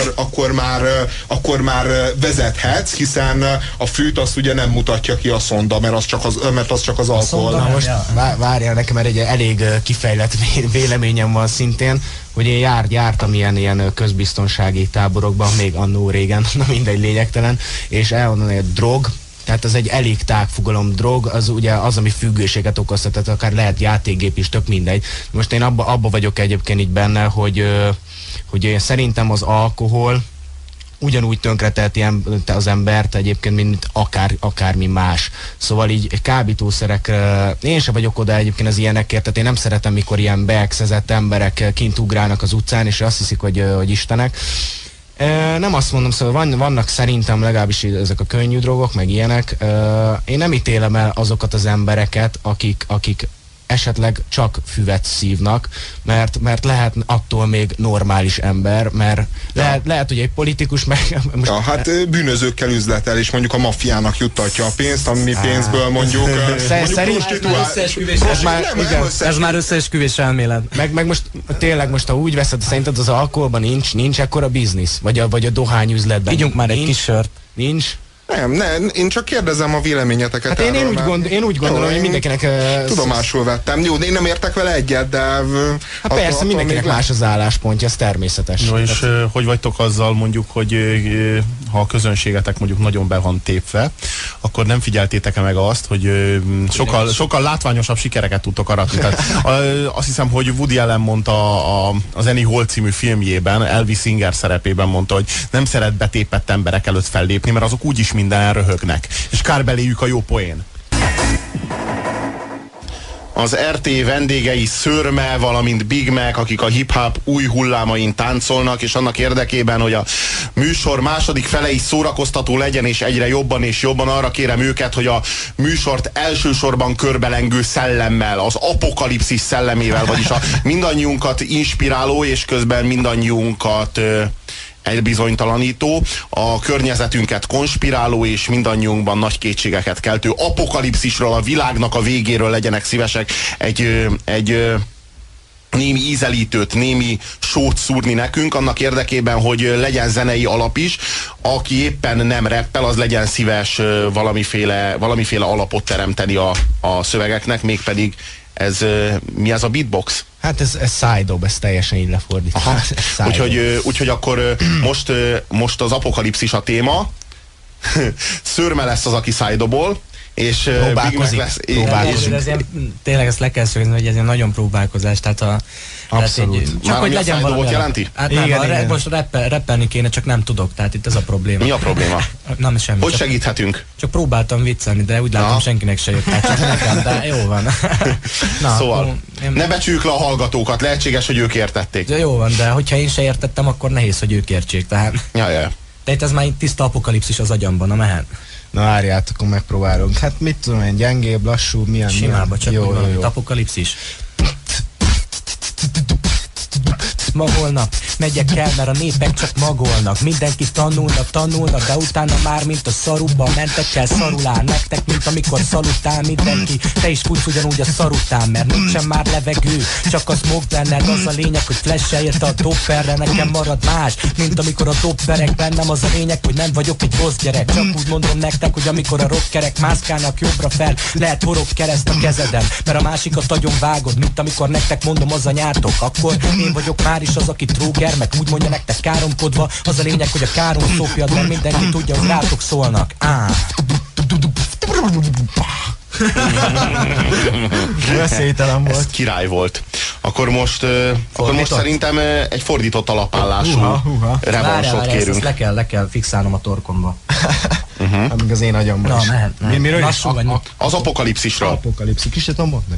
akkor már vezethetsz, hiszen a fűt azt ugye nem mutatja ki a szonda, mert az csak az alkohol. Na most várjál, nekem egy elég kifejlett véleményem van szintén, hogy én jártam ilyen közbiztonsági táborokban, még annó régen, na mindegy, lényegtelen, és elmondani, hogy drog, tehát az egy elég tágfogalom drog, az ugye az, ami függőséget okozhat, tehát akár lehet játékgép is, tök mindegy. Most én abba vagyok egyébként így benne, hogy én szerintem az alkohol ugyanúgy tönkreteheti az embert egyébként, mint akármi más. Szóval így kábítószerek, én sem vagyok oda egyébként az ilyenekért, tehát én nem szeretem, mikor ilyen beexezett emberek kint ugrálnak az utcán, és azt hiszik, hogy istenek. Nem azt mondom, szóval vannak szerintem legalábbis ezek a könnyű drogok, meg ilyenek. Én nem ítélem el azokat az embereket, akik esetleg csak füvet szívnak, mert lehet attól még normális ember, mert lehet, hogy egy politikus meg... Most hát bűnözőkkel üzletel, és mondjuk a maffiának juttatja a pénzt, ami pénzből mondjuk... Ez már összeesküvés elmélet. Meg most tényleg most, ha úgy veszed, szerinted az alkoholban nincs ekkora biznisz? Vagy a dohányüzletben? Ígyunk már egy kis sört. Nincs? Nem, én csak kérdezem a véleményeteket. Hát én úgy gondolom, hogy mindenkinek... Tudomásul vettem. Jó, én nem értek vele egyet, de... Hát persze, mindenkinek más az álláspontja, ez természetes. No, és hogy vagytok azzal mondjuk, hogy ha a közönségetek mondjuk nagyon be van tépve, akkor nem figyeltétek-e meg azt, hogy sokkal látványosabb sikereket tudtok aratni. Tehát, azt hiszem, hogy Woody Allen mondta az Annie Hall című filmjében, Elvis Singer szerepében mondta, hogy nem szeret betépett emberek előtt fellépni, mert azok úgyis minden röhögnek, és kár beléjük a jó poén. Az RT vendégei Szörme, valamint Big Mac, akik a hip-hop új hullámain táncolnak, és annak érdekében, hogy a műsor második fele is szórakoztató legyen, és egyre jobban és jobban, arra kérem őket, hogy a műsort elsősorban körbelengő szellemmel, az apokalipszis szellemével, vagyis a mindannyiunkat inspiráló, és közben mindannyiunkat elbizonytalanító, a környezetünket konspiráló és mindannyiunkban nagy kétségeket keltő apokalipszisről, a világnak a végéről legyenek szívesek egy némi ízelítőt, némi sót szúrni nekünk, annak érdekében, hogy legyen zenei alap is. Aki éppen nem rappel, az legyen szíves valamiféle alapot teremteni a szövegeknek, mégpedig mi ez a beatbox? Hát ez szájdob, ez teljesen így lefordítva. Úgyhogy akkor most az apokalipszis a téma. Szörme lesz az, aki szájdobol, és Big Mac lesz. Tényleg ezt le kell szögezni, hogy ez egy nagyon próbálkozás, tehát abszolút. Csak hogy legyen valami. Jelenti? Hát igen. Most rappelni kéne, csak nem tudok, tehát itt ez a probléma. Mi a probléma? Nem, semmi. Hogy segíthetünk? Csak próbáltam viccelni, de úgy látom, senkinek se jött. Hát csak nekem, de jó van. Szóval ne becsüljük le a hallgatókat, lehetséges, hogy ők értették. De jó van, de hogyha én se értettem, akkor nehéz, hogy ők értsék, tehát. Ja. De itt ez már tiszta apokalipszis az agyamban, na mehet. Na várját, akkor megpróbálunk. Hát mit tudom én, gyengébb, lassú, milyen? Simába, csak jó. Apokalipszis. Magolnak, megyek el, mert a népek csak magolnak. Mindenki tanulnak, de utána már mint a szaruba mentek el szarulán. Nektek, mint amikor szalutál mindenki. Te is futsz ugyanúgy a szarután, mert nincsen már levegő, csak a smoke benned. Az a lényeg, hogy flash-el érte a dopperre, nekem marad más, mint amikor a dopperek bennem. Az a lényeg, hogy nem vagyok egy rossz gyerek. Csak úgy mondom nektek, hogy amikor a rockerek mászkálnak jobbra fel, lehet horog kereszt a kezeden, mert a másikat agyon vágod, mint amikor nektek mondom az anyátok. Akkor én vagyok már is az, aki tróger, meg úgy mondja nektek káromkodva. Az a lényeg, hogy a károm szopjad, mert mindenki tudja, hogy rátok szólnak. Veszélytelen volt. Ez király volt. Akkor most szerintem egy fordított alapállású revansot kérünk. Ezt le kell fixálnom a torkomba. Amíg az én agyamban is. Na, mehet. Miről is? Az apokalipszisről. Apokalipszis. Ki se tudom mondani.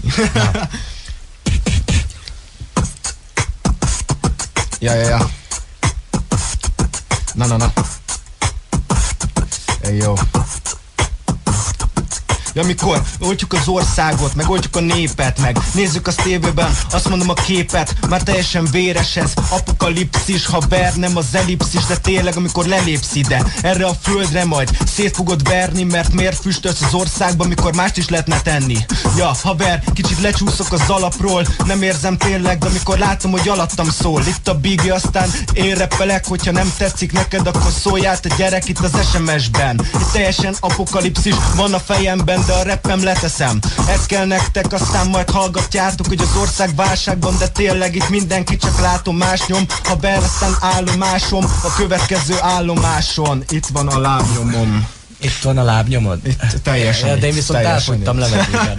Ja. Na. Jó. Ja, amikor oltjuk az országot, meg oltjuk a népet, meg nézzük a tévében, azt mondom a képet, már teljesen véres ez, apokalipszis, ha ber, nem az ellipszis, de tényleg amikor lelépsz ide, erre a földre majd szét fogod verni, mert miért füstölsz az országba, mikor mást is lehetne tenni. Ja, haver, kicsit lecsúszok az alapról, nem érzem tényleg, de amikor látom, hogy alattam szól, itt a Biggie, aztán én reppelek, hogyha nem tetszik neked, akkor szóljál te gyerek itt az SMS-ben. Itt teljesen apokalipszis van a fejemben, de a rappem leteszem. Ez kell nektek, aztán majd hallgatjátok, hogy az ország válságban, de tényleg itt mindenki csak látom más nyom. Ha be, aztán állomásom a következő állomáson. Itt van a lábnyomom. Itt van a lábnyomod? Teljesen. De én viszont elfogytam levegőben.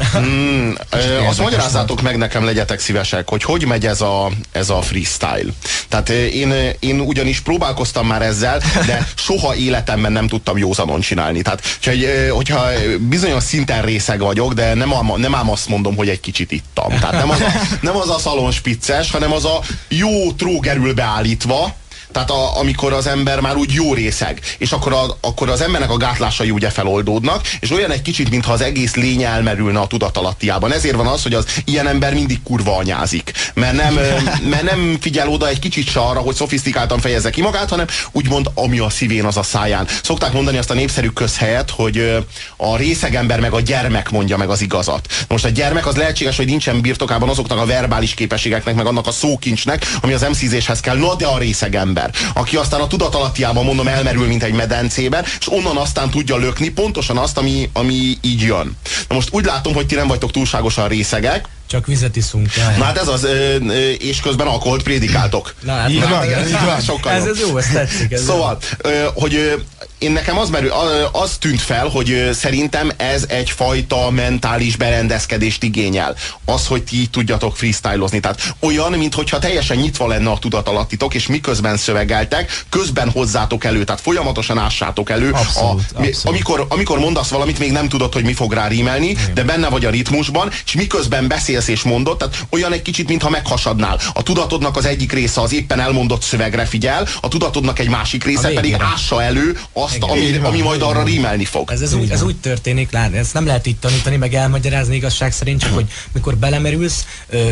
Azt magyarázzátok meg nekem, legyetek szívesek, hogy megy ez a freestyle. Tehát én ugyanis próbálkoztam már ezzel, de soha életemben nem tudtam józanon csinálni. Tehát hogyha bizonyos szinten részeg vagyok, de nem ám azt mondom, hogy egy kicsit ittam. Tehát nem az a szalonspicces, hanem az a jó trógerül beállítva, tehát amikor az ember már úgy jó részeg, és akkor az embernek a gátlásai ugye feloldódnak, és olyan egy kicsit, mintha az egész lény elmerülne a tudatalattiában. Ezért van az, hogy az ilyen ember mindig kurva anyázik. Mert nem figyel oda egy kicsit se arra, hogy szofisztikáltan fejezze ki magát, hanem úgymond ami a szívén, az a száján. Szokták mondani azt a népszerű közhelyet, hogy a részeg ember meg a gyermek mondja meg az igazat. Most a gyermek az lehetséges, hogy nincsen birtokában azoknak a verbális képességeknek, meg annak a szókincsnek, ami az MC-zéshez kell, na de a részeg ember, aki aztán a tudatalattiában, mondom, elmerül, mint egy medencében, és onnan aztán tudja lökni pontosan azt, ami így jön. Na most úgy látom, hogy ti nem vagytok túlságosan részegek. Csak vizet iszunk. Na hát ez az, és közben alkoholt prédikáltok. Na, hát így van. Sokkal ez jó, ez tetszik. Szóval, hogy én nekem az tűnt fel, hogy szerintem ez egyfajta mentális berendezkedést igényel. Az, hogy ti így tudjatok freestylozni. Tehát olyan, mintha teljesen nyitva lenne a tudatalattitok, és miközben szövegeltek, közben hozzátok elő, tehát folyamatosan ássátok elő. Abszolút. Amikor mondasz valamit, még nem tudod, hogy mi fog rá rímelni, de benne vagy a ritmusban, és miközben beszélsz és mondod, tehát olyan egy kicsit, mintha meghasadnál. A tudatodnak az egyik része az éppen elmondott szövegre figyel, a tudatodnak egy másik része pedig ássa elő azt, ami majd arra rímelni fog. Ez úgy történik, ezt nem lehet itt tanítani, meg elmagyarázni igazság szerint, csak hogy mikor belemerülsz,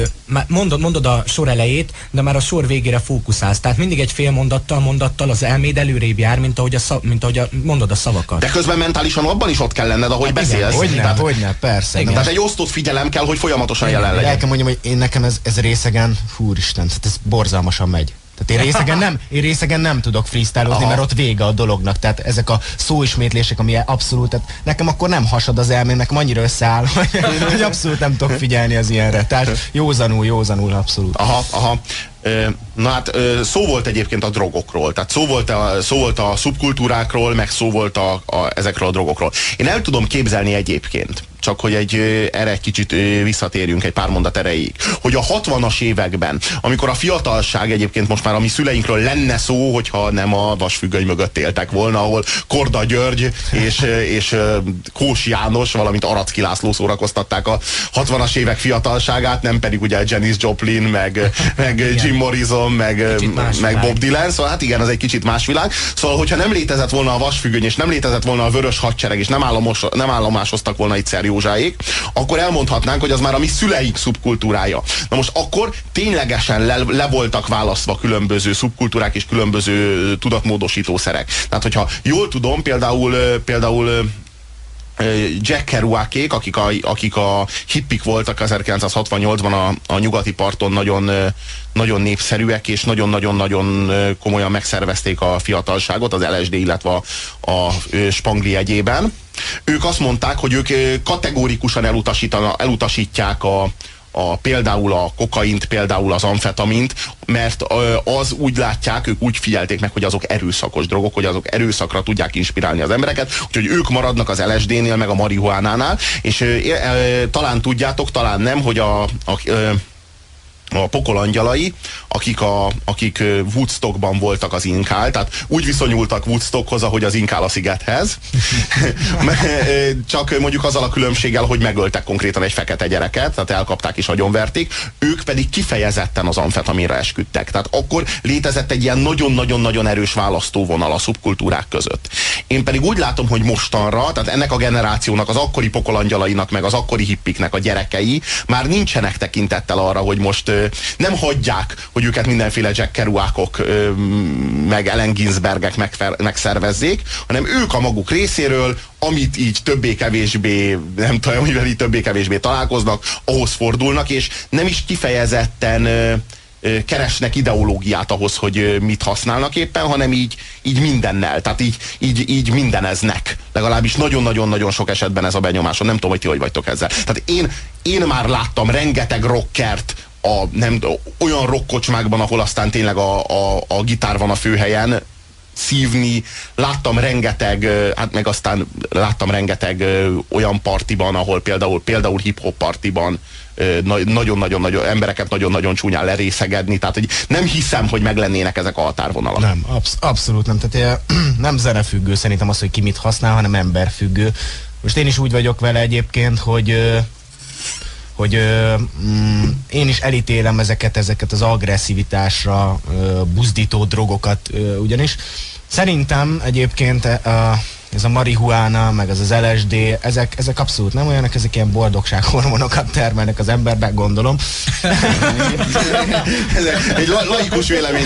mondod a sor elejét, de már a sor végére fókuszálsz. Tehát mindig egy fél mondattal az elméd előrébb jár, mint ahogy mondod a szavakat. De közben mentálisan abban is ott kell lenned, ahogy beszélsz. Hogyne, persze. Igen. Tehát egy osztott figyelem kell, hogy folyamatosan jelen legyen. El kell mondjam, hogy nekem ez részegen, húristen, ez borzalmasan megy. Tehát én részegen nem tudok freestylozni, mert ott vége a dolognak. Tehát ezek a szóismétlések, ami abszolút, tehát nekem akkor nem hasad az elmém, nekem annyira összeáll, hogy abszolút nem tudok figyelni az ilyenre. Tehát józanul abszolút. Aha. Na hát szó volt egyébként a drogokról, tehát szó volt a szubkultúrákról, meg szó volt ezekről a drogokról. Én el tudom képzelni egyébként, csak hogy erre egy kicsit visszatérjünk egy pár mondat erejéig, hogy a 60-as években, amikor a fiatalság egyébként most már a mi szüleinkről lenne szó, hogyha nem a vasfüggöny mögött éltek volna, ahol Korda György és Kós János, valamint Aracki László szórakoztatták a 60-as évek fiatalságát, nem pedig ugye Janis Joplin, meg Jim Morrison, meg Bob Dylan, szóval hát igen, ez egy kicsit más világ. Szóval, hogyha nem létezett volna a vasfüggöny, és nem létezett volna a vörös hadsereg, és nem állomásoztak volna itt Józsáék, akkor elmondhatnánk, hogy az már a mi szüleik szubkultúrája. Na most akkor ténylegesen le voltak választva különböző szubkultúrák és különböző tudatmódosítószerek. Tehát, hogyha jól tudom, például Jack Kerouakék, akik a hippik voltak 1968-ban a nyugati parton nagyon népszerűek, és nagyon-nagyon-nagyon komolyan megszervezték a fiatalságot, az LSD, illetve a Spangli jegyében. Ők azt mondták, hogy ők kategórikusan elutasítják például a kokaint, például az amfetamint, mert az úgy látják, ők úgy figyelték meg, hogy azok erőszakos drogok, hogy azok erőszakra tudják inspirálni az embereket, úgyhogy ők maradnak az LSD-nél, meg a marihuánánál, és talán tudjátok, talán nem, hogy a pokolangyalai, akik Woodstockban voltak az inkál, tehát úgy viszonyultak Woodstockhoz, ahogy az inkál a szigethez, csak mondjuk azzal a különbséggel, hogy megöltek konkrétan egy fekete gyereket, tehát elkapták és agyonverték, ők pedig kifejezetten az amfetaminra esküdtek. Tehát akkor létezett egy ilyen nagyon-nagyon-nagyon erős választóvonal a szubkultúrák között. Én pedig úgy látom, hogy mostanra, tehát ennek a generációnak, az akkori pokolangyalainak, meg az akkori hippiknek a gyerekei már nincsenek tekintettel arra, hogy most nem hagyják, hogy őket mindenféle Jack Kerouacok meg Allen Ginsbergek megszervezzék, hanem ők a maguk részéről, amit így többé-kevésbé, nem tudom, mivel így többé-kevésbé találkoznak, ahhoz fordulnak, és nem is kifejezetten keresnek ideológiát ahhoz, hogy mit használnak éppen, hanem így mindennel, tehát így mindeneznek. Legalábbis nagyon-nagyon-nagyon sok esetben ez a benyomásom. Nem tudom, hogy ti hogy vagytok ezzel. Tehát én már láttam rengeteg rockert, olyan rockkocsmákban, ahol aztán tényleg a gitár van a főhelyen, szívni, láttam rengeteg, hát meg aztán láttam rengeteg olyan partiban, ahol például hip-hop partiban nagyon-nagyon embereket nagyon-nagyon csúnyán lerészegedni, tehát hogy nem hiszem, hogy meglennének ezek a határvonalak. Nem, abszolút nem. Tehát nem zenefüggő szerintem az, hogy ki mit használ, hanem emberfüggő. Most én is úgy vagyok vele egyébként, hogy én is elítélem ezeket az agresszivitásra buzdító drogokat, ugyanis szerintem egyébként ez a marihuána, meg az LSD, ezek abszolút nem olyanok, ezek ilyen boldogsághormonokat termelnek az emberben, gondolom. Ez egy laikus vélemény,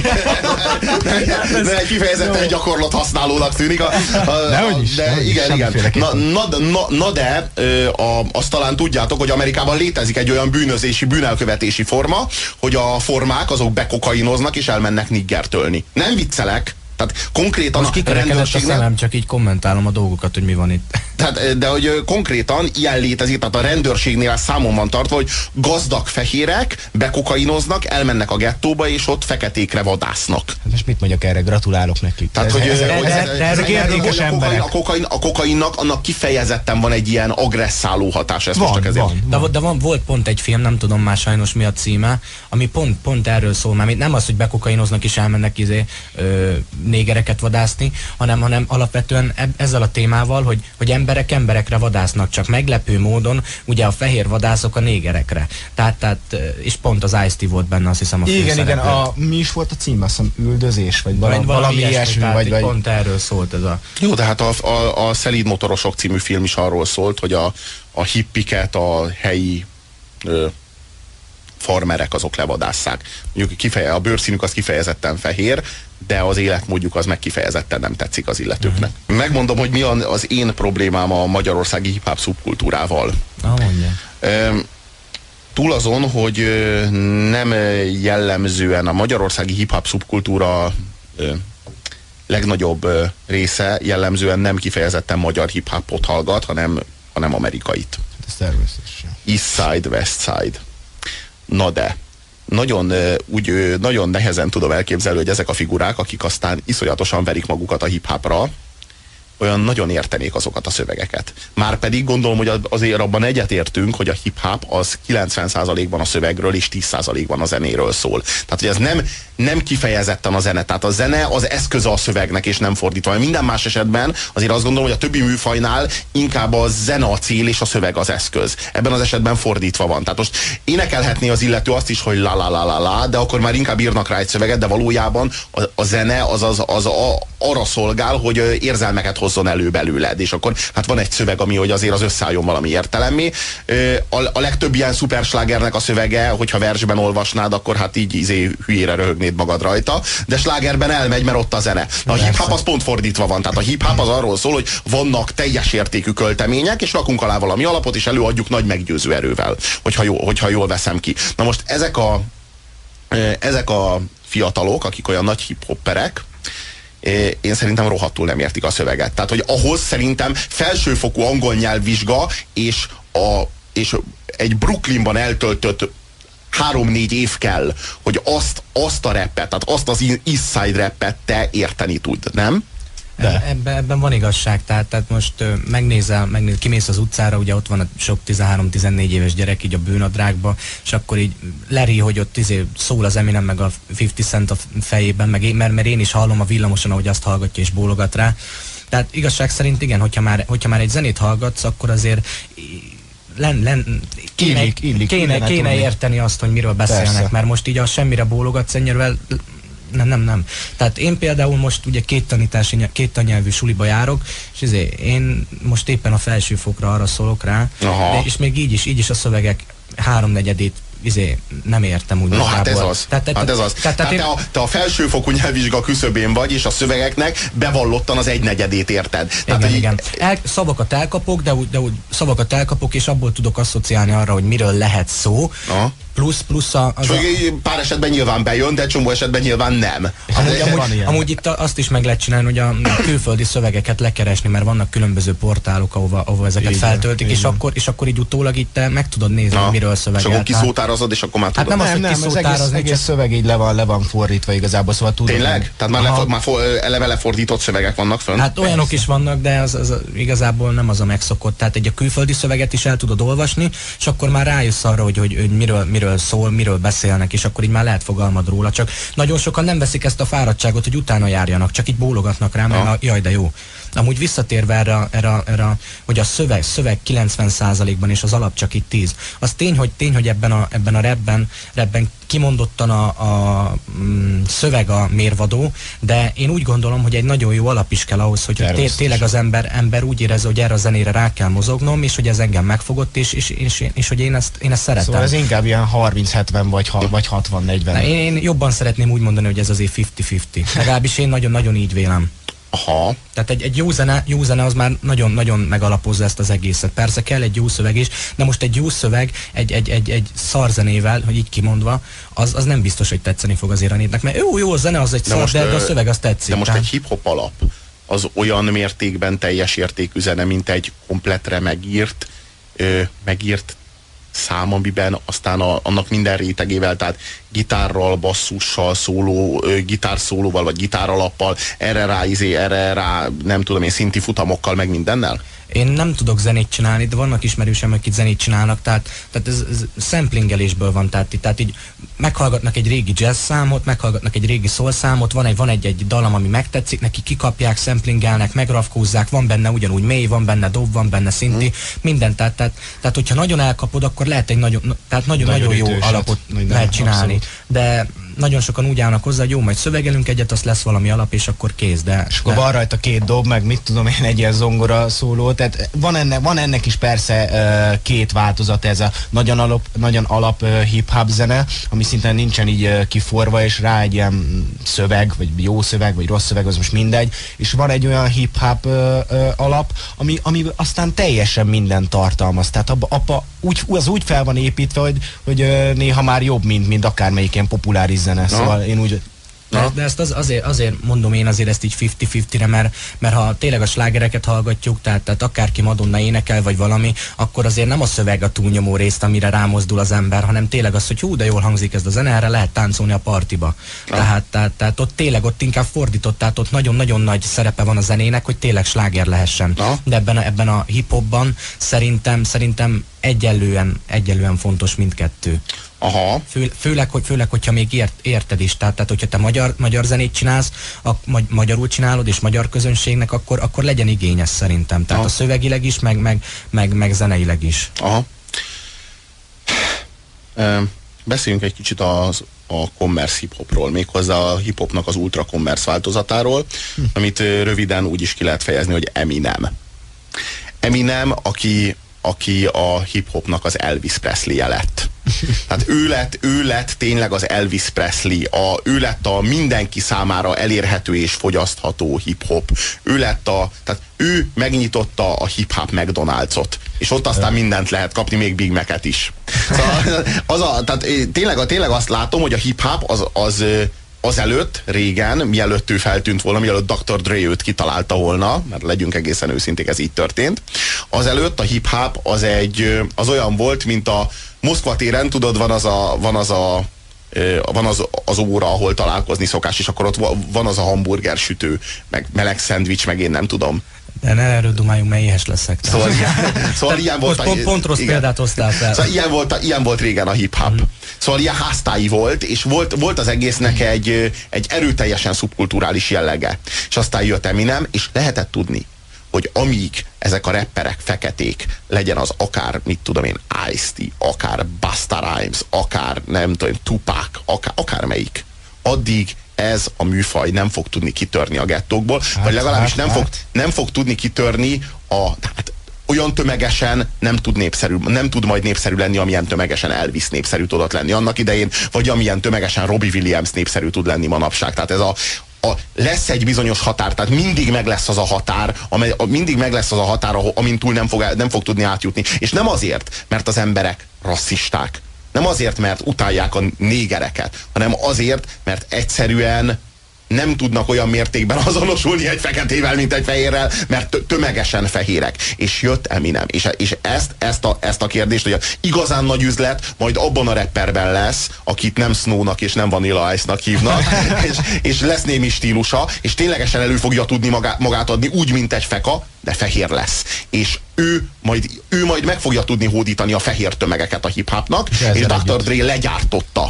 de egy kifejezetten gyakorlat használónak tűnik. De igen. De azt talán tudjátok, hogy Amerikában létezik egy olyan bűnelkövetési forma, hogy a formák azok bekokainoznak és elmennek niggertölni. Nem viccelek. Tehát konkrétan most kikerekedett a szemem, csak így kommentálom a dolgokat, hogy mi van itt. Tehát, de hogy konkrétan ilyen létezik, tehát a rendőrségnél számon van tartva, hogy gazdag fehérek bekokainoznak, elmennek a gettóba, és ott feketékre vadásznak. Hát most mit mondjak erre? Gratulálok nekik. Tehát, ezek érdekes emberek. A kokainnak annak kifejezetten van egy ilyen agresszáló hatás. De volt pont egy film, nem tudom már sajnos mi a címe, ami pont erről szól, már nem az, hogy bekokainoznak és elmennek négereket vadászni, hanem alapvetően ezzel a témával, hogy emberek emberekre vadásznak, csak meglepő módon ugye a fehér vadászok a négerekre. Tehát és pont az Ice-T volt benne, azt hiszem a főszereplő. Igen, mi is volt a cím? Azt hiszem üldözés, vagy valami ilyesmi. Vagy pont erről szólt ez a... Jó, de hát a Szelíd motorosok című film is arról szólt, hogy a hippiket a helyi farmerek azok levadásszák. Mondjuk a bőrszínük az kifejezetten fehér, de az életmódjuk az meg kifejezetten nem tetszik az illetőknek. Megmondom, hogy mi az én problémám a magyarországi hip-hop szubkultúrával. Túl azon, hogy nem jellemzően a magyarországi hip-hop szubkultúra legnagyobb része jellemzően nem kifejezetten magyar hip-hopot hallgat, hanem amerikait. Ez természetesen. East Side, West Side. Na de, nagyon nehezen tudom elképzelni, hogy ezek a figurák, akik aztán iszonyatosan verik magukat a hip-hopra, olyan nagyon értenék azokat a szövegeket. Márpedig gondolom, hogy azért abban egyetértünk, hogy a hip-hop az 90%-ban a szövegről és 10%-ban a zenéről szól. Tehát, hogy ez nem kifejezetten a zene. Tehát a zene az eszköze a szövegnek, és nem fordítva. Minden más esetben azért azt gondolom, hogy a többi műfajnál inkább a zene a cél, és a szöveg az eszköz. Ebben az esetben fordítva van. Tehát most énekelhetné az illető azt is, hogy la la la la la, de akkor már inkább írnak rá egy szöveget, de valójában a zene az arra szolgál, hogy érzelmeket hozzon elő belőled, és akkor hát van egy szöveg, ami hogy azért az összeálljon valami értelemmé. A legtöbb ilyen szuperslágernek a szövege, hogyha versben olvasnád, akkor hát így hülyére röhögnéd magad rajta, de slágerben elmegy, mert ott a zene. A hip-hop az pont fordítva van, tehát a hip-hop az arról szól, hogy vannak teljes értékű költemények, és rakunk alá valami alapot, és előadjuk nagy meggyőző erővel, hogyha jól veszem ki. Na most ezek a fiatalok, akik olyan nagy hip-hopperek, én szerintem rohadtul nem értik a szöveget. Tehát, hogy ahhoz szerintem felsőfokú angol nyelvvizsga és egy Brooklynban eltöltött 3-4 év kell, hogy azt a rappet, tehát azt az East Side rappet te érteni tud, nem? Ebben van igazság, tehát most kimész az utcára, ugye ott van a sok 13-14 éves gyerek így a bőnadrágba, és akkor így leri, hogy ott szól az Eminem meg a 50 Cent a fejében, mert én is hallom a villamoson, ahogy azt hallgatja és bólogat rá. Tehát igazság szerint igen, hogyha már egy zenét hallgatsz, akkor azért kéne érteni azt, hogy miről beszélnek, persze. Mert most így a semmire bólogatsz ennyire, nem. Tehát én például most ugye két tannyelvű suliba járok, és én most éppen a felsőfokra arra szólok rá, és még így is a szövegek 3/4-ét nem értem úgy. Na hát ez az. Te a felsőfokú nyelvvizsga küszöbén vagy, és a szövegeknek bevallottan az 1/4-ét érted. Igen. Szavakat elkapok, de úgy szavakat elkapok, és abból tudok asszociálni arra, hogy miről lehet szó. Plusz pár esetben nyilván bejön, de csomó esetben nyilván nem. Amúgy itt azt is meg lehet csinálni, hogy a külföldi szövegeket lekeresni, mert vannak különböző portálok, ahova ezeket így feltöltik, van. és akkor így utólag itt te meg tudod nézni, hogy miről szövegel. És akkor kiszótározod, és akkor már tudod. Hát nem az, hogy az egész szöveg így le van fordítva igazából, szóval tudod. Tényleg? Tehát már eleve lefordított szövegek vannak fönn? Hát olyanok is vannak, de az igazából nem az a megszokott. Tehát egy a külföldi szöveget is el tudod olvasni, és akkor már rájössz arra, hogy miről szól, miről beszélnek, és akkor így már lehet fogalmad róla. Csak nagyon sokan nem veszik ezt a fáradtságot, hogy utána járjanak, csak így bólogatnak rá, mert jaj, de jó. Amúgy visszatérve erre, hogy a szöveg 90%-ban és az alap csak itt 10. Az tény, hogy ebben a rapben kimondottan a szöveg a mérvadó, de én úgy gondolom, hogy egy nagyon jó alap is kell ahhoz, hogy tényleg az ember úgy érezze, hogy erre a zenére rá kell mozognom, és hogy ez engem megfogott, és hogy én ezt szeretem. Szóval ez inkább ilyen 30-70 vagy 60-40. Én jobban szeretném úgy mondani, hogy ez azért 50-50. Legalábbis én nagyon-nagyon így vélem. Aha. Tehát egy jó zene az már nagyon-nagyon megalapozza ezt az egészet. Persze kell egy jó szöveg is, de most egy jó szöveg egy szarzenével, hogy így kimondva, az nem biztos, hogy tetszeni fog azért a népnek, mert jó a zene az egy szar, de a szöveg az tetszik. De most egy hip-hop alap az olyan mértékben teljes értékű zene, mint egy kompletre megírt szám, amiben aztán annak minden rétegével, tehát gitárral, basszussal, gitárszólóval, vagy gitáralappal, erre rá, nem tudom én, szinti futamokkal, meg mindennel? Én nem tudok zenét csinálni, de vannak ismerősem, akik zenét csinálnak, tehát ez samplingelésből van, tehát így meghallgatnak egy régi jazz számot, meghallgatnak egy régi soul számot, van egy dallam, ami megtetszik, neki kikapják, samplingelnek, megrafkózzák, van benne ugyanúgy mély, van benne dob, van benne szinti, minden, tehát hogyha nagyon elkapod, akkor lehet egy nagyon jó alapot lehet csinálni, abszolút. De nagyon sokan úgy állnak hozzá, hogy jó, majd szövegelünk egyet, azt lesz valami alap, és akkor kész, de... És akkor van rajta két dob, meg mit tudom én, egy ilyen zongora szóló, tehát van ennek is persze két változat, ez a nagyon alap hip-hop zene, ami szinten nincsen így kiforva, és rá egy ilyen szöveg, vagy jó szöveg, vagy rossz szöveg, az most mindegy, és van egy olyan hip-hop alap, ami aztán teljesen minden tartalmaz, tehát az úgy fel van építve, hogy néha már jobb, mint akármelyik ilyen populáris zene, szóval én úgy... De ezt azért mondom én azért ezt így 50-50-re, mert ha tényleg a slágereket hallgatjuk, tehát akárki Madonna énekel, vagy valami, akkor azért nem a szöveg a túlnyomó részt, amire rámozdul az ember, hanem tényleg az, hogy hú, de jól hangzik ez a zene, erre lehet táncolni a partiba. Tehát ott inkább fordított, tehát ott nagyon-nagyon nagy szerepe van a zenének, hogy tényleg sláger lehessen. De ebben a hip-hopban szerintem egyenlően fontos mindkettő. Aha. Főleg, hogyha még érted is. Tehát hogyha te magyar zenét csinálsz, magyarul csinálod, és magyar közönségnek, akkor legyen igényes szerintem. Tehát a szövegileg is, meg zeneileg is. Aha. Beszéljünk egy kicsit a commerce hip-hopról, méghozzá a hip-hopnak az ultra commerce változatáról, amit röviden úgy is ki lehet fejezni, hogy Eminem. Eminem, aki a hip-hopnak az Elvis Presley-je lett. Tehát ő lett tényleg az Elvis Presley, ő lett a mindenki számára elérhető és fogyasztható hip-hop. Tehát ő megnyitotta a hip-hop McDonald's-ot, és ott aztán mindent lehet kapni, még Big Mac-et is. Szóval, tehát tényleg azt látom, hogy a hip-hop azelőtt, régen, mielőtt ő feltűnt volna, mielőtt Dr. Dre őt kitalálta volna, mert legyünk egészen őszinték, ez így történt, azelőtt a hip-hop az olyan volt, mint a Moszkva téren, tudod, van az óra, ahol találkozni szokás, és akkor ott van az a hamburger sütő, meg meleg szendvics, meg én nem tudom. De ne erről dumáljunk, mert éhes leszek. Szóval ilyen volt. Pont rossz példát hoztál fel. Szóval ilyen volt régen a hip-hop. Szóval ilyen háztáji volt, és volt az egésznek egy erőteljesen szubkulturális jellege. És aztán jött Eminem, és lehetett tudni, hogy amíg ezek a rapperek feketék, legyen az akár, mit tudom én, Ice-T, akár Busta Rhymes, akár nem tudom, Tupac, akármelyik, addig ez a műfaj nem fog tudni kitörni a gettókból, vagy legalábbis nem fog tudni kitörni olyan tömegesen nem tud majd népszerű lenni, amilyen tömegesen Elvis népszerű tudott lenni annak idején, vagy amilyen tömegesen Robbie Williams népszerű tud lenni manapság. Tehát ez lesz egy bizonyos határ, tehát mindig meg lesz az a határ, amin túl nem fog tudni átjutni. És nem azért, mert az emberek rasszisták, Nem azért, mert utálják a négereket, hanem azért, mert egyszerűen nem tudnak olyan mértékben azonosulni egy feketével, mint egy fehérrel, mert tömegesen fehérek. És jött Eminem. És ezt a kérdést, hogy igazán nagy üzlet majd abban a rapperben lesz, akit nem Snow-nak és nem Vanilla Ice-nak hívnak, és lesz némi stílusa, és ténylegesen elő fogja tudni magát adni úgy, mint egy feka, de fehér lesz. És ő majd meg fogja tudni hódítani a fehér tömegeket a hip-hopnak, és Dr. Dre legyártotta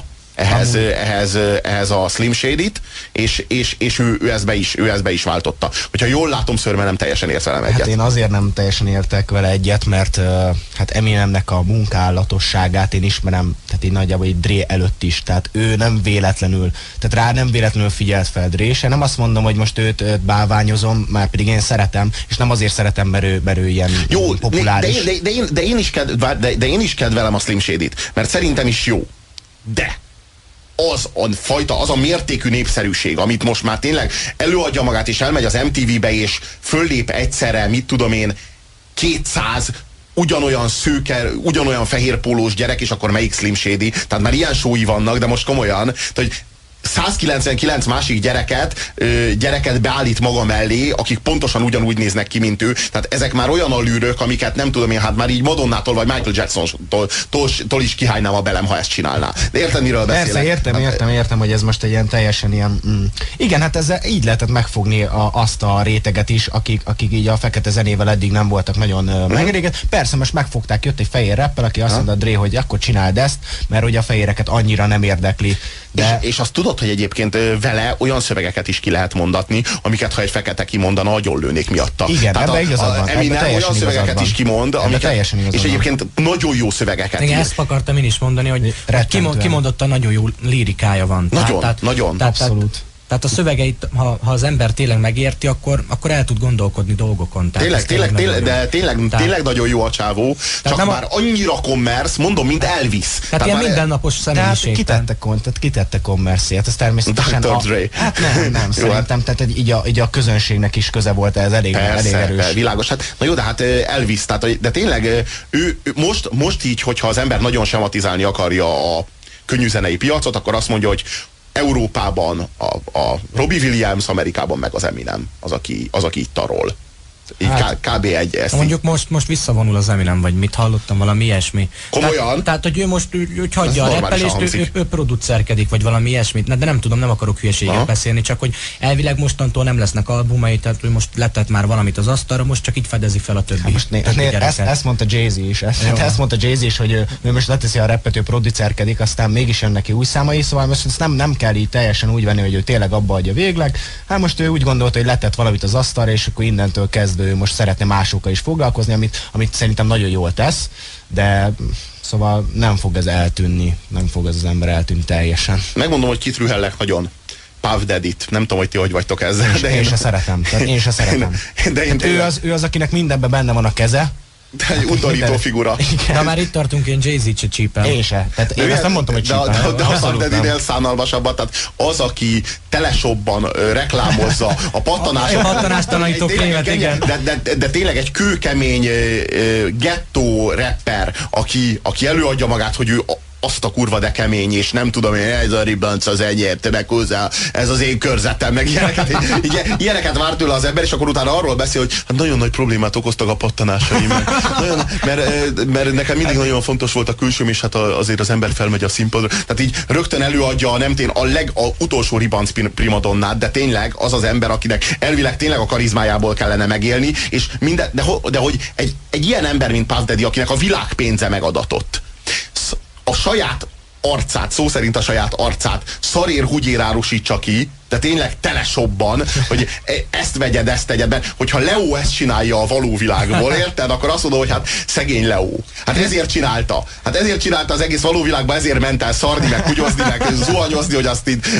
ehhez a Slim Shady-t, és ő ezt be is váltotta. Hogyha jól látom, Szörme nem teljesen érsz velem egyet. Hát én azért nem teljesen értek vele egyet, mert hát Eminemnek a munkálatosságát én ismerem, tehát így nagyjából egy Dre előtt is, tehát ő nem véletlenül, tehát rá nem véletlenül figyelt fel Dre, és nem azt mondom, hogy most őt bálványozom, már pedig én szeretem, és nem azért szeretem, mert ő ilyen jó, populáris. De én is kedvelem a Slim Shady-t, mert szerintem is jó. De az a mértékű népszerűség, amit most már tényleg előadja magát, és elmegy az MTV-be, és föllép egyszerre, mit tudom én, 200 ugyanolyan szőke, ugyanolyan fehérpólós gyerek, és akkor melyik Slim Shady? Tehát már ilyen showi vannak, de most komolyan, hogy 199 másik gyereket beállít maga mellé, akik pontosan ugyanúgy néznek ki, mint ő. Tehát ezek már olyan allűrök, amiket nem tudom én, hát már így Madonnától vagy Michael Jackson-tól is kihálynám a belem, ha ezt csinálná. De érted, miről beszélek? Persze, értem, hogy ez most egy ilyen teljesen ilyen... Igen, hát ezzel így lehetett megfogni azt a réteget is, akik így a fekete zenével eddig nem voltak nagyon megelégedve. Persze, most megfogták, jött egy fehér rappel, aki azt mondta Dre, hogy akkor csináld ezt, mert hogy a fehéreket annyira nem érdekli. De... És azt tudod, hogy egyébként vele olyan szövegeket is ki lehet mondatni, amiket ha egy fekete kimondana, agyon lőnék miatta. Igen, ebben igazad van. Eminem olyan szövegeket is kimond, és egyébként nagyon jó szövegeket ír. Ezt akartam én is mondani, hogy kimondottan nagyon jó lirikája van. Nagyon. Abszolút. Tehát a szövegeit, ha az ember tényleg megérti, akkor el tud gondolkodni dolgokon. Tényleg nagyon jó a csávó, csak már annyira commerce, mondom, mint Elvis. Tehát ilyen mindennapos személyiség. Kitette commerce-ét, ez természetesen Dr. Dre. Hát nem, szerintem, tehát így a közönségnek is köze volt ez elég erős. Világos. Hát, na jó, de hát Elvis, tehát, de tényleg ő most így, hogyha az ember nagyon sematizálni akarja a könnyűzenei piacot, akkor azt mondja, hogy Európában a Robbie Williams, Amerikában meg az Eminem, az, aki itt tarol. Így kb. Mondjuk most visszavonul az Eminem, vagy mit hallottam, valami ilyesmi. Komolyan? Tehát hogy ő most úgy hagyja a rappelést, ő producerkedik, vagy valami ilyesmit. De nem tudom, nem akarok hülyeséget beszélni, csak hogy elvileg mostantól nem lesznek albumai, tehát hogy most letett már valamit az asztalra, most csak így fedezi fel a többi. Ezt mondta Jay-Z is, ezt mondta Jay-Z is, hogy ő most leteszi a rappet, ő producerkedik, aztán mégis jön neki új számai, szóval most ezt nem kell így teljesen úgy venni, hogy ő tényleg abba adja végleg. Hát most ő úgy gondolta, hogy letett valamit az asztalra, és akkor innentől kezdve ő most szeretne másokkal is foglalkozni, amit szerintem nagyon jól tesz, de szóval nem fog ez eltűnni, nem fog ez az ember eltűnni teljesen. Megmondom, hogy kit rühellek nagyon. Puff Daddy-t. Nem tudom, hogy ti hogy vagytok ezzel. De én se szeretem. Ő az, akinek mindenben benne van a keze. De egy undorító figura. De már itt tartunk, én Jay-Z-t se csípem. Én se. Tehát én ezt nem mondtam, hogy csípem. De a Puff Daddy-nél szánalmasabban, tehát az, aki telesobban reklámozza a pattanástalanító krémet, igen. De tényleg egy kőkemény gettó rapper, aki előadja magát, hogy ő azt a kurva de kemény, és nem tudom én, ez a ribanc az enyém, te meg hozzá, ez az én körzetem, meg ilyeneket vár tőle az ember, és akkor utána arról beszél, hogy hát nagyon nagy problémát okoztak a pattanásaim, mert nekem mindig nagyon fontos volt a külsőm, és hát azért az ember felmegy a színpadra. Tehát így rögtön előadja a utolsó ribanc primadonnát, de tényleg az az ember, akinek elvileg tényleg a karizmájából kellene megélni, és de hogy egy ilyen ember, mint Puff Daddy, akinek a világ pénze megadatott, a saját arcát, szó szerint a saját arcát szarér-húgyér árusítsa ki, de tényleg telesobban, hogy ezt vegyed, ezt tegyed be. Hogyha Leo ezt csinálja a való világból, érted? Akkor azt mondom, hogy hát szegény Leo. Hát ezért csinálta. Hát ezért csinálta az egész való világba, ezért ment el szarni, meg kugyozni, meg zuhanyozni, hogy azt így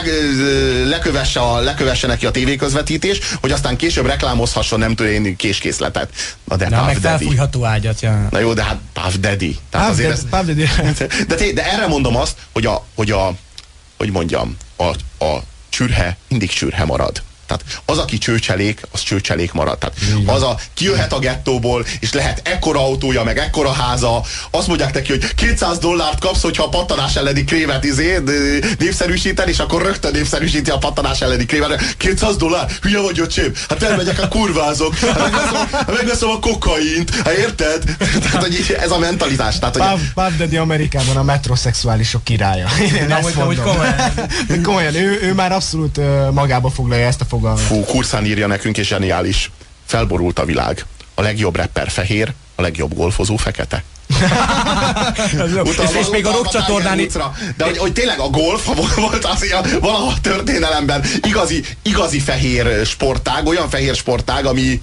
lekövesse neki a tévéközvetítés, hogy aztán később reklámozhasson, nem tudom én, késkészletet. Na de meg felfújható ágyat, ja. Na jó, de hát Puff Daddy. Tehát azért de erre mondom azt, hogy hogy mondjam, a csürhe mindig csürhe marad. Tehát az, aki csőcselék, az csőcselék marad. Tehát az kijöhet a gettóból, és lehet ekkora autója, meg ekkora háza, azt mondják neki, hogy $200 kapsz, hogyha a pattanás elleni krémet népszerűsíteni, és akkor rögtön népszerűsíti a pattanás elleni krémet. $200? Hülye vagy, öcsém? Hát elmegyek a kurvázok, megveszem a kokaint, hát érted? Tehát, hogy ez a mentalitás. Puff Daddy Amerikában a metroszexuálisok királya. Én ezt mondom. Komolyan, ő már abszolút magába foglalja ezt a fogalmat. Fú, Kurszán írja nekünk, és zseniális. Felborult a világ. A legjobb rapper fehér, a legjobb golfozó fekete. És még a rock csatornán... De hogy tényleg a golf volt azért valaha a történelemben igazi fehér sportág, olyan fehér sportág,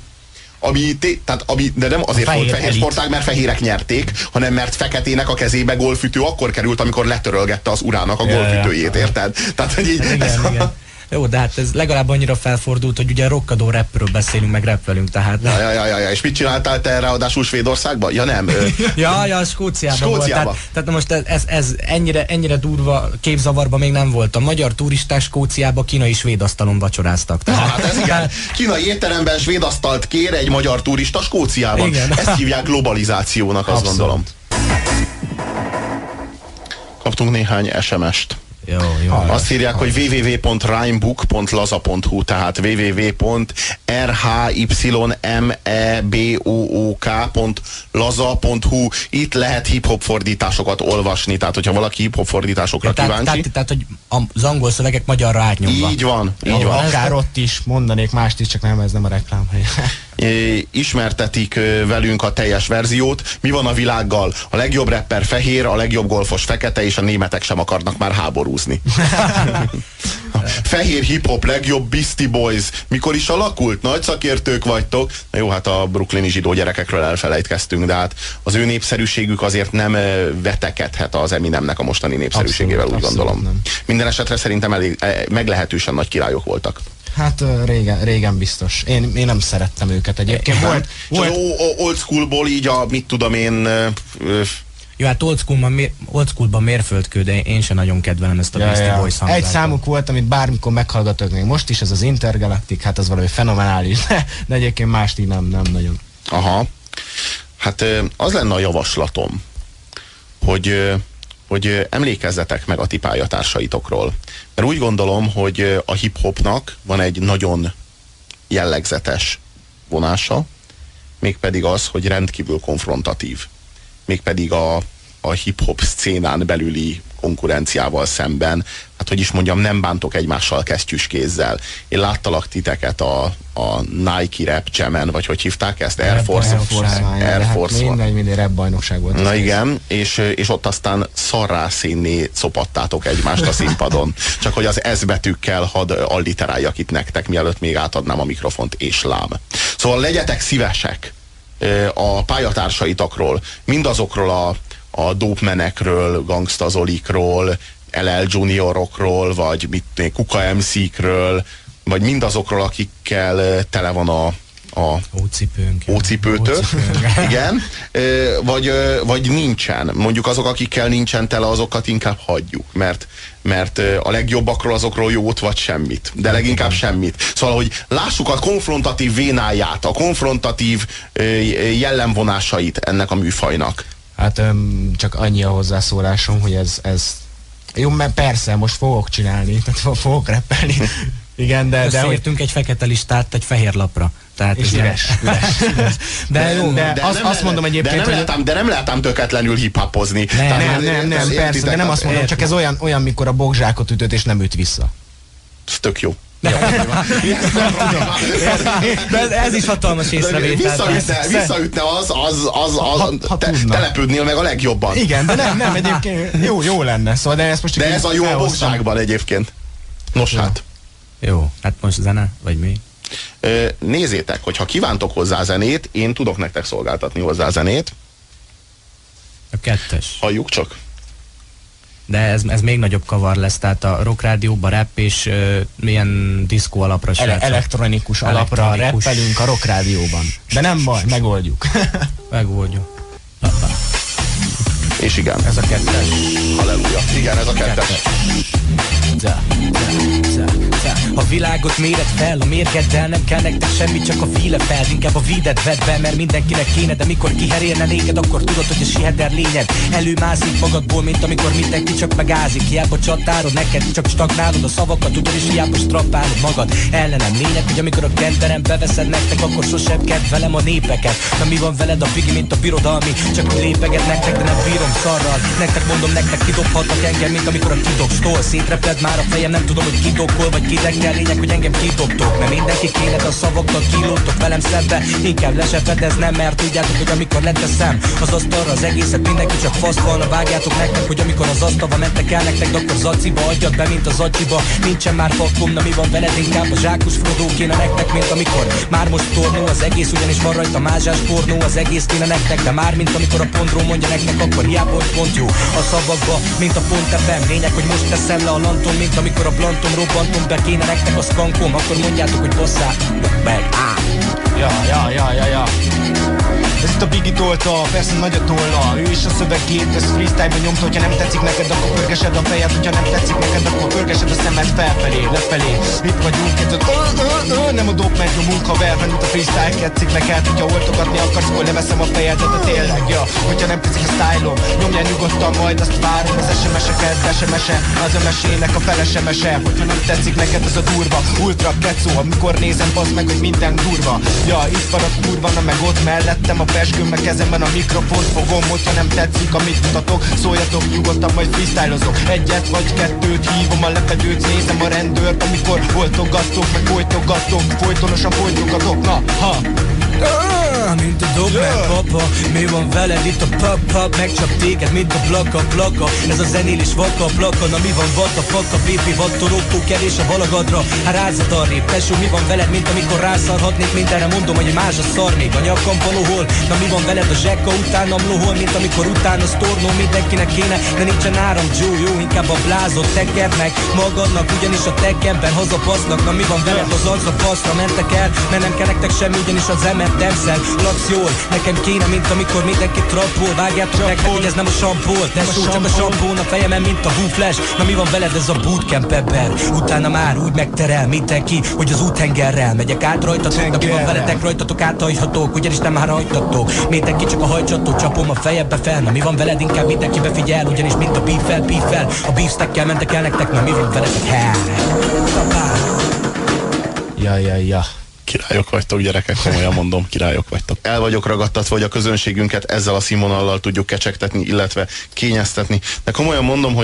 de nem azért volt fehér sportág, mert fehérek nyerték, hanem mert feketének a kezébe golfütő akkor került, amikor letörölgette az urának a golfütőjét, érted? Tehát, hogy így, igen. Jó, de hát ez legalább annyira felfordult, hogy ugye rockadó rapről beszélünk, meg rappelünk, tehát... Ja, és mit csináltál te ráadásul Svédországban? Ja, nem. Skóciában volt. Tehát most ez ennyire durva képzavarban még nem voltam. Magyar turisták Skóciába kínai svéd asztalon vacsoráztak. Tehát... Hát ez igen. Kínai étteremben svéd asztalt kér egy magyar turista Skóciában. Igen. Ezt hívják globalizációnak, azt gondolom. Kaptunk néhány SMS-t. Jó. Azt írják, hogy www.rhymebook.laza.hu, tehát www.rhymebook.laza.hu. Itt lehet hip-hop fordításokat olvasni, tehát hogyha valaki hip-hop fordításokra kíváncsi. Tehát, hogy az angol szövegek magyarra átnyomva. Így van. Akár ott is mondanék mást is, csak nem, ez nem a reklám. Ismertetik velünk a teljes verziót. Mi van a világgal? A legjobb rapper fehér, a legjobb golfos fekete, és a németek sem akarnak már háborúzni. Fehér hip-hop, legjobb Beastie Boys. Mikor is alakult? Nagy szakértők vagytok. Na jó, hát a brooklyni zsidó gyerekekről elfelejtkeztünk, de hát az ő népszerűségük azért nem vetekedhet az Eminemnek a mostani népszerűségével, úgy gondolom. Minden esetre szerintem meglehetősen nagy királyok voltak. Hát régen biztos. Én nem szerettem őket egyébként. Volt. Old schoolból így mit tudom én... Jó, hát old schoolban mérföldkő, de én sem nagyon kedvelem ezt a Beastie Boys hangot. Egy számuk volt, amit bármikor meghallgatok még most is, ez az Intergalactic, hát az valami fenomenális, de egyébként mást így nem nagyon. Aha. Hát az lenne a javaslatom, hogy emlékezzetek meg a ti pályatársaitokról. Mert úgy gondolom, hogy a hip-hopnak van egy nagyon jellegzetes vonása, mégpedig az, hogy rendkívül konfrontatív. Mégpedig a hip-hop szcénán belüli konkurenciával szemben, hát hogy is mondjam, nem bántok egymással kesztyűskézzel. Én láttalak titeket a Nike Rap Jam-en, vagy hogy hívták ezt? Air Force minden rap bajnokság volt. Na igen, és ott aztán szarrászínné szopattátok egymást a színpadon. Csak hogy az S betűkkel hadd alliteráljak itt nektek, mielőtt még átadnám a mikrofont, és lám. Szóval legyetek szívesek a pályatársaitokról, mindazokról a dope-menekről, Gangsta Zolikról, LL Juniorokról, vagy Kuka MC-kről, vagy mindazokról, akikkel tele van a ócipőtől. Igen. Vagy nincsen. Mondjuk azok, akikkel nincsen tele, azokat inkább hagyjuk, mert a legjobbakról azokról jót vagy semmit. De leginkább semmit. Szóval, hogy lássuk a konfrontatív vénáját, a konfrontatív jellemvonásait ennek a műfajnak. Hát csak annyi a hozzászólásom, hogy ez jó, mert persze, most fogok csinálni, tehát fogok rappelni. Igen, de összeértünk egy fekete listát egy fehér lapra. Tehát és üres. De jó, de azt mondom egyébként, de nem lehetem tökéletlenül hip-hopozni. Nem, persze, de nem azt mondom, csak ez olyan, mikor a bokzsákot ütött, és nem üt vissza. Ez tök jó. De ez is hatalmas észrevétel. Visszaütne telepődnél meg a legjobban. Igen, de nem egyébként jó lenne. Szóval, de ez a jó a bokzsákban egyébként. Nos hát. Jó, hát most zene, vagy mi? Nézzétek, hogyha kívántok hozzá zenét, én tudok nektek szolgáltatni hozzá zenét. A 2. Halljuk csak. De ez még nagyobb kavar lesz, tehát a rock rádióban rap és milyen diszkó alapra elektronikus alapra rappelünk a rock rádióban. De nem baj, megoldjuk. Megoldjuk. És igen. Ez a 2. Halleluja. Igen, ez a 2. A világot méred fel, a mérgeddel nem kell nektek semmi, csak a fíle fel. Inkább a vídet vedd be, mert mindenkinek kéne, de mikor kiherélne néged, akkor tudod, hogy a siheder lényed előmászik magadból, mint amikor mindenki csak megázik. Hiába csatárod, neked csak stagnálod a szavakat, ugyanis hiába strappálod magad ellenem. Lényeg, hogy amikor a kenderem beveszed nektek, akkor sosem kedvelem a népeket. Na mi van veled a bigi, mint a birodalmi, csak lépeget nektek, de nem bírom szarral. Nektek mondom, nektek kidobhatnak engem, mint amikor a kidobstól szétreped már a fejem, nem tudom, hogy kidokkol vagy kidekkel. Lényeg, hogy engem kidobtok, mert mindenki kéne, a szavakkal kilódtok velem szembe. Inkább lesepedeznem, mert tudjátok, hogy amikor leteszem az asztalra az egészet, mindenki csak faszfalna vágjátok nektek, hogy amikor az asztalba mentek el nektek, de akkor zaciba adjad be, mint az acsiba. Nincsen már fakom, na mi van veled, inkább a zsákus Frodo kéne nektek, mint amikor már most tornó az egész, ugyanis van rajta mázsás pornó, az egész kéne nektek, de már mint amikor a pontró mondja nektek, akkor hiába, hogy pont jó a szavakba, mint a pont FM. Lényeg, hogy most teszem le a lanton, mint amikor a planton robbantom be, kéne nektek a skankom, akkor mondjátok, hogy bosszák meg. Ja. Ez itt a Bigi tolta, persze nagy a tolla. Ő is a szövegét, ez freestyle-ban nyomta. Hogyha nem tetszik neked, akkor pörgesed a fejed. Hogyha nem tetszik neked, akkor pörgesed a szemed felfelé, lefelé. Itt vagyunk, ez a nem a dob megnyomunk, haver, mert itt a freestyle ketszik neked. Hogyha oltogatni akarsz, akkor leveszem a fejedet, de tényleg, ja. Hogyha nem tetszik a style-om, nyomjál nyugodtan, majd azt várom az SMS-eket, SMS-e, az MS-ének a fele SMS-e. Hogyha nem tetszik neked ez a durva, ultra kecó, amikor nézem, bazd meg, hogy minden durva. Ja, itt van a kurva, na meg ott mellettem a pesgőm, meg kezemben a mikrofont fogom. Hogyha nem tetszik, amit mutatok, szóljatok nyugodtan, majd freestylozok. Egyet vagy kettőt hívom, a lepedőt, nézem a rendőrt, amikor folytogatok, meg folytogatok, folytonosan folytogatok, na, ha. Mint a dob meg papa, mi van veled itt a pap-pap, megcsap téged, mint a plaka. Ez a zenélés vaka, plaka, na mi van what the fuck, a BP vattorokó kerés a valagadra. Hát rázad arrébb, tesó, mi van veled, mint amikor rászarhatnék, mindenre mondom, hogy más a szar még a nyakam valahol. Na mi van veled, a zsekka utánam lohol, mint amikor utána sztornó mindenkinek kéne, de nincsen áram, Joe, jó, inkább a blázot tekerd meg magadnak, ugyanis a tekemben hazapasznak. Na mi van veled, az arcra passzra mentek el, mert nem kell nektek semmi, ugyanis az emet demszel. Laksz jól, nekem kéne, mint amikor mindenki trappol. Vágjátok nektek, hogy ez nem a sampol, de szó csak a sampón a fejemen, mint a Flash. Na mi van veled, ez a bootcamp ebben? Utána már úgy megterel mindenki, hogy az úthengerrel megyek át rajtatok. Na mi van veletek, rajtatok áthajthatók, ugyanis nem már hajtatok. Mindenki csak a hajcsató, csapom a fejebbe fel. Na mi van veled, inkább mindenki befigyel, ugyanis mint a beef-fel. A beefstackkel mentek el nektek, na mi van veletek, Ja. Királyok vagytok, gyerekek, komolyan mondom, királyok vagytok. El vagyok ragadtatva, hogy a közönségünket ezzel a színvonallal tudjuk kecsegtetni, illetve kényeztetni. De komolyan mondom,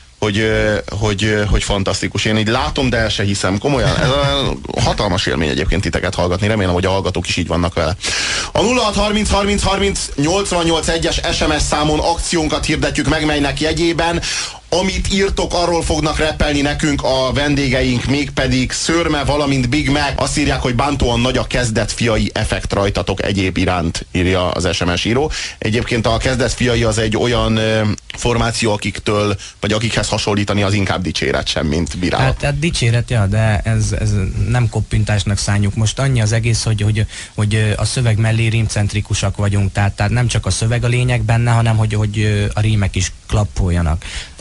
hogy fantasztikus. Én így látom, de el se hiszem. Komolyan, ez a hatalmas élmény egyébként titeket hallgatni. Remélem, hogy a hallgatók is így vannak vele. A 0630303088-1-es SMS számon akciónkat hirdetjük meg, melynek jegyében amit írtok, arról fognak rappelni nekünk a vendégeink, mégpedig Szörme, valamint Big Mac. Azt írják, hogy bántóan nagy a kezdet fiai effekt rajtatok egyéb iránt, írja az SMS író. Egyébként a kezdet fiai az egy olyan formáció, akiktől, vagy akikhez hasonlítani az inkább dicséret sem, mint bírálat. Tehát dicséret, ja, de ez nem koppintásnak szánjuk. Most annyi az egész, hogy a szöveg mellé rímcentrikusak vagyunk, tehát nem csak a szöveg a lényeg benne, hanem hogy a rímek is klappoljanak.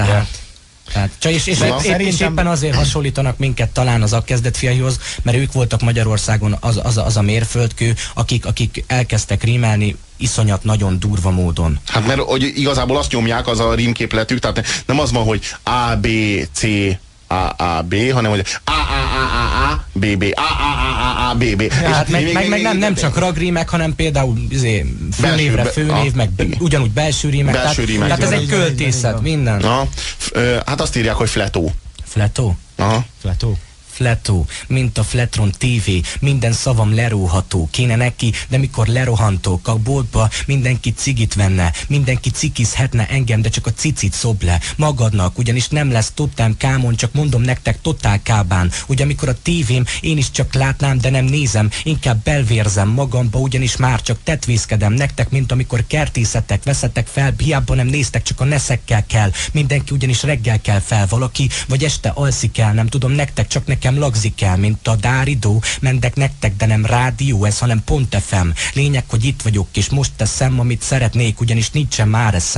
És éppen azért hasonlítanak minket talán az kezdet fiaihoz, mert ők voltak Magyarországon az a mérföldkő, akik elkezdtek rímelni iszonyat nagyon durva módon. Hát mert hogy igazából azt nyomják, az a rímképletük, tehát nem az van, hogy A, B, C, A, B, hanem hogy A, B, B, A, B, B. Hát meg nem csak ragrímek, hanem például főnévre főnév, meg ugyanúgy belső rímek. Tehát ez egy költészet, minden. Hát azt írják, hogy fletó. Fletó? Aha. Fletó, mint a Fletron TV, minden szavam leróható, kéne neki, de mikor lerohantok a boltba, mindenki cigit venne, mindenki cikizhetne engem, de csak a cicit szob le magadnak, ugyanis nem lesz totám kámon, csak mondom nektek totál kábán, ugye amikor a tévém, én is csak látnám, de nem nézem, inkább belvérzem magamba, ugyanis már csak tetvészkedem nektek, mint amikor kertészetek, veszetek fel, hiába nem néztek, csak a neszekkel kell, mindenki ugyanis reggel kell fel, valaki, vagy este alszik el, nem tudom, nektek csak nekem lagzik el, mint a Dáridó, mentek nektek, de nem rádió ez, hanem Pont FM. Lényeg, hogy itt vagyok, és most teszem, amit szeretnék, ugyanis nincsen már eszem.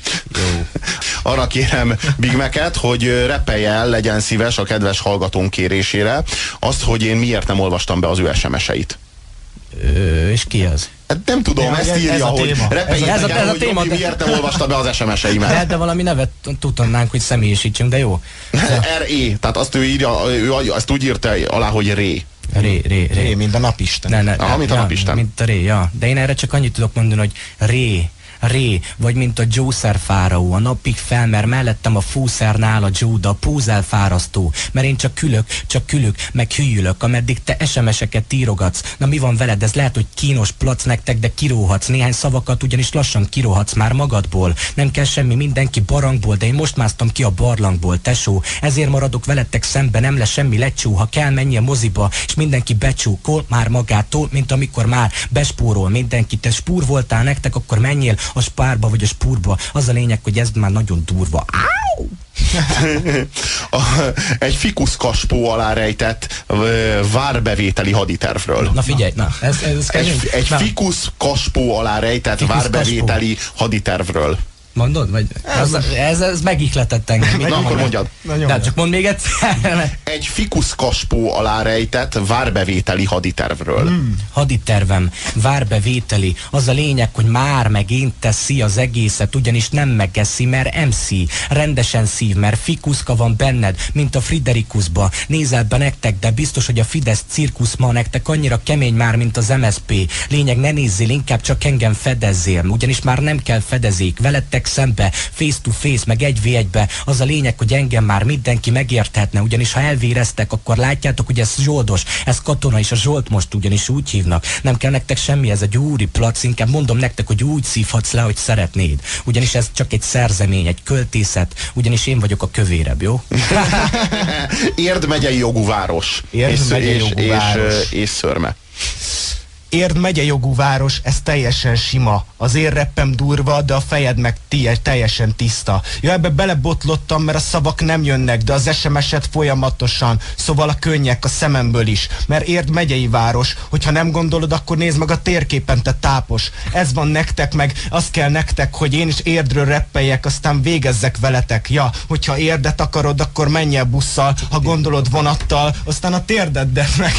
Jó. Arra kérem Big Mac-et, hogy reppelje el, legyen szíves a kedves hallgatónk kérésére azt, hogy én miért nem olvastam be az ő SMS-eit. És ki az? Hát nem tudom, De, ezt írja, hogy reppeljétek el, hogy téma, Robi miért nem olvasta be az SMS-eimet. De valami nevet tudnánk, hogy személyesítsünk, de jó. R.E. Tehát azt ő írja, ő azt úgy írta alá, hogy Ré. Ré, mint a napisten. Aha, mint a napisten. Mint a Ré, ja. De én erre csak annyit tudok mondani, hogy Ré, vagy mint a Jószer fáraó, a napig felmer, mellettem a fúszernál a Jóda, púzel fárasztó, mert én csak külök, meg hülyülök, ameddig te SMS-eket írogatsz. Na mi van veled, ez lehet, hogy kínos plac nektek, de kiróhatsz, néhány szavakat ugyanis lassan kiróhatsz már magadból. Nem kell semmi, mindenki barangból, de én most másztam ki a barlangból, tesó. Ezért maradok veletek szembe, nem lesz semmi lecsó, ha kell menjél moziba, és mindenki becsókol már magától, mint amikor már bespórol mindenki. Te spúr voltál nektek, akkor menjél a spárba vagy a spúrba. Az a lényeg, hogy ez már nagyon durva. Áú! Egy fikusz kaspó alá rejtett várbevételi haditervről. Na figyelj, ez egy fikusz kaspó alá rejtett várbevételi haditervről. Mondod? Vagy ez megihletett engem. Na, akkor mondjad. De csak mondd még egyszer. Egy fikusz kaspó alá rejtett várbevételi haditervről. Haditervem, várbevételi. Az a lényeg, hogy már megint teszi az egészet, ugyanis nem megeszi, mert MC. Rendesen szív, mert fikuszka van benned, mint a Friderikusba. Nézel be nektek, de biztos, hogy a Fidesz cirkusz ma nektek annyira kemény már, mint az MSZP. Lényeg, ne nézzél, inkább csak engem fedezzél, ugyanis már nem kell fedezék. Veletek szembe, face to face, meg 1v1-be. Az a lényeg, hogy engem már mindenki megérthetne, ugyanis ha elvéreztek, akkor látjátok, hogy ez Zsoldos, ez katona, és a Zsolt most ugyanis úgy hívnak. Nem kell nektek semmi, ez egy úri plac, inkább mondom nektek, hogy úgy szívhatsz le, hogy szeretnéd. Ugyanis ez csak egy szerzemény, egy költészet, ugyanis én vagyok a kövérebb, jó? Érd megyei jogú város. És Szörme. Érd megye jogú város, ez teljesen sima. Az én reppem durva, de a fejed meg teljesen tiszta. Ja, ebbe belebotlottam, mert a szavak nem jönnek, de az SMS-et folyamatosan. Szóval a könnyek a szememből is. Mert Érd megyei város, hogyha nem gondolod, akkor nézd meg a térképen, te tápos. Ez van nektek, meg az kell nektek, hogy én is Érdről reppeljek, aztán végezzek veletek. Ja, hogyha Érdet akarod, akkor menj el busszal, ha gondolod vonattal, aztán a térdedet meg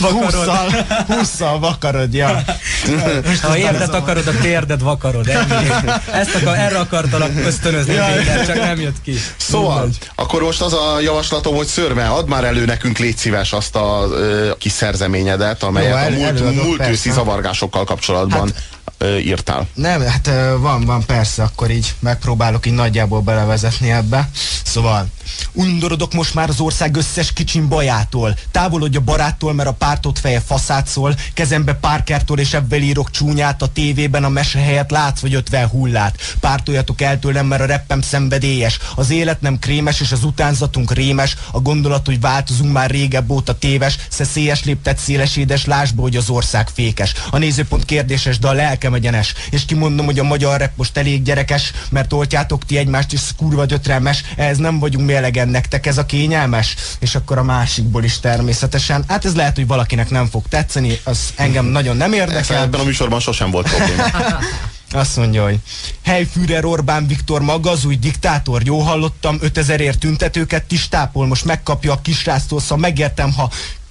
hússzal vakarod. Ja. Ha Érdet akarod, a térded vakarod. Erre akartalak ösztönözni, csak nem jött ki. Szóval, akkor most az a javaslatom, hogy Szörme, add már elő nekünk, légy szíves, azt a kis szerzeményedet, amelyet a múlt őszi zavargásokkal kapcsolatban írtál. Nem, hát van, persze, akkor így megpróbálok így nagyjából belevezetni ebbe. Szóval, undorodok most már az ország összes kicsin bajától. Távolodj a baráttól, mert a pártot feje faszát szól. Kezembe Parkertól, és ebből írok csúnyát. A tévében a mese helyett látsz, vagy 50 hullát. Pártoljatok el tőlem, mert a reppem szenvedélyes. Az élet nem krémes, és az utánzatunk rémes. A gondolat, hogy változunk, már régebb óta téves. Szeszélyes léptet széles édes, lásd be, hogy az ország fékes. A nézőpont kérdéses, de a lelkem egyenes. És kimondom, hogy a magyar rap most elég gyerekes, mert oltjátok ti egymást, és kurva gyötrelmes. Ehhez nem vagyunk mi elegen, nektek ez a kényelmes. És akkor a másikból is természetesen. Hát ez lehet, hogy valakinek nem fog tetszeni, az engem nagyon nem érdekel. Ebben a műsorban sosem volt probléma. Azt mondja, hogy Hey Führer Orbán Viktor maga az új diktátor. Jó hallottam, 5000-ért tüntetőket is tápol, most megkapja a kisráctól, szóval megértem, ha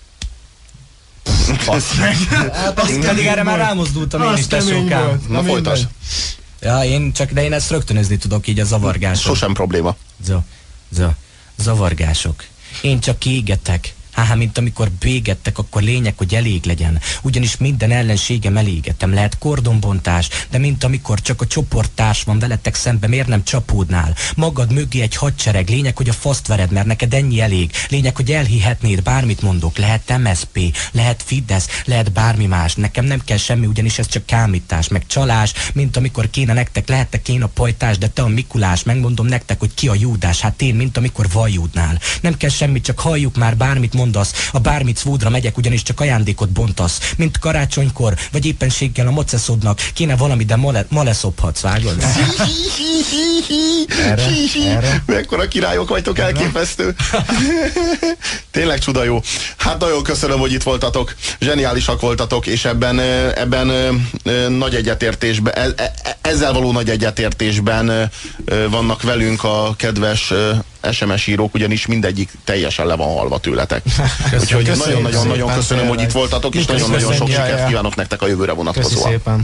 pedig erre már rámozdultam én is, tesókám. Na folytasd. Ja, de én ezt rögtönözni tudok így a zavargások. Sosem probléma. Zavargások. Én csak égetek. Mint amikor bégettek, akkor lényeg, hogy elég legyen. Ugyanis minden ellenségem elégetem. Lehet kordonbontás, de mint amikor csak a csoporttárs van veletek szembe, miért nem csapódnál? Magad mögé egy hadsereg, lényeg, hogy a faszt vered, mert neked ennyi elég. Lényeg, hogy elhihetnéd, bármit mondok. Lehet MSZP, lehet Fidesz, lehet bármi más. Nekem nem kell semmi, ugyanis ez csak kámítás, meg csalás, mint amikor kéne nektek, lehettek én a pajtás, de te a Mikulás. Megmondom nektek, hogy ki a Júdás. Hát én, mint amikor Vajúdnál. Nem kell semmi, csak halljuk már, bármit mondasz. A bármicvódra megyek, ugyanis csak ajándékot bontasz. Mint karácsonykor, vagy éppenséggel a moceszodnak. Kéne valami, de ma leszophatsz, vágod? Erre? Mekkora királyok vagytok, elképesztő. Tényleg csuda jó. Hát nagyon köszönöm, hogy itt voltatok. Zseniálisak voltatok, és ebben nagy egyetértésben, ezzel való nagy egyetértésben vannak velünk a kedves SMS írók, ugyanis mindegyik teljesen le van halva tőletek. Úgyhogy nagyon-nagyon köszönöm, hogy itt voltatok, és nagyon-nagyon sok sikert kívánok nektek a jövőre vonatkozóan. Köszi szépen.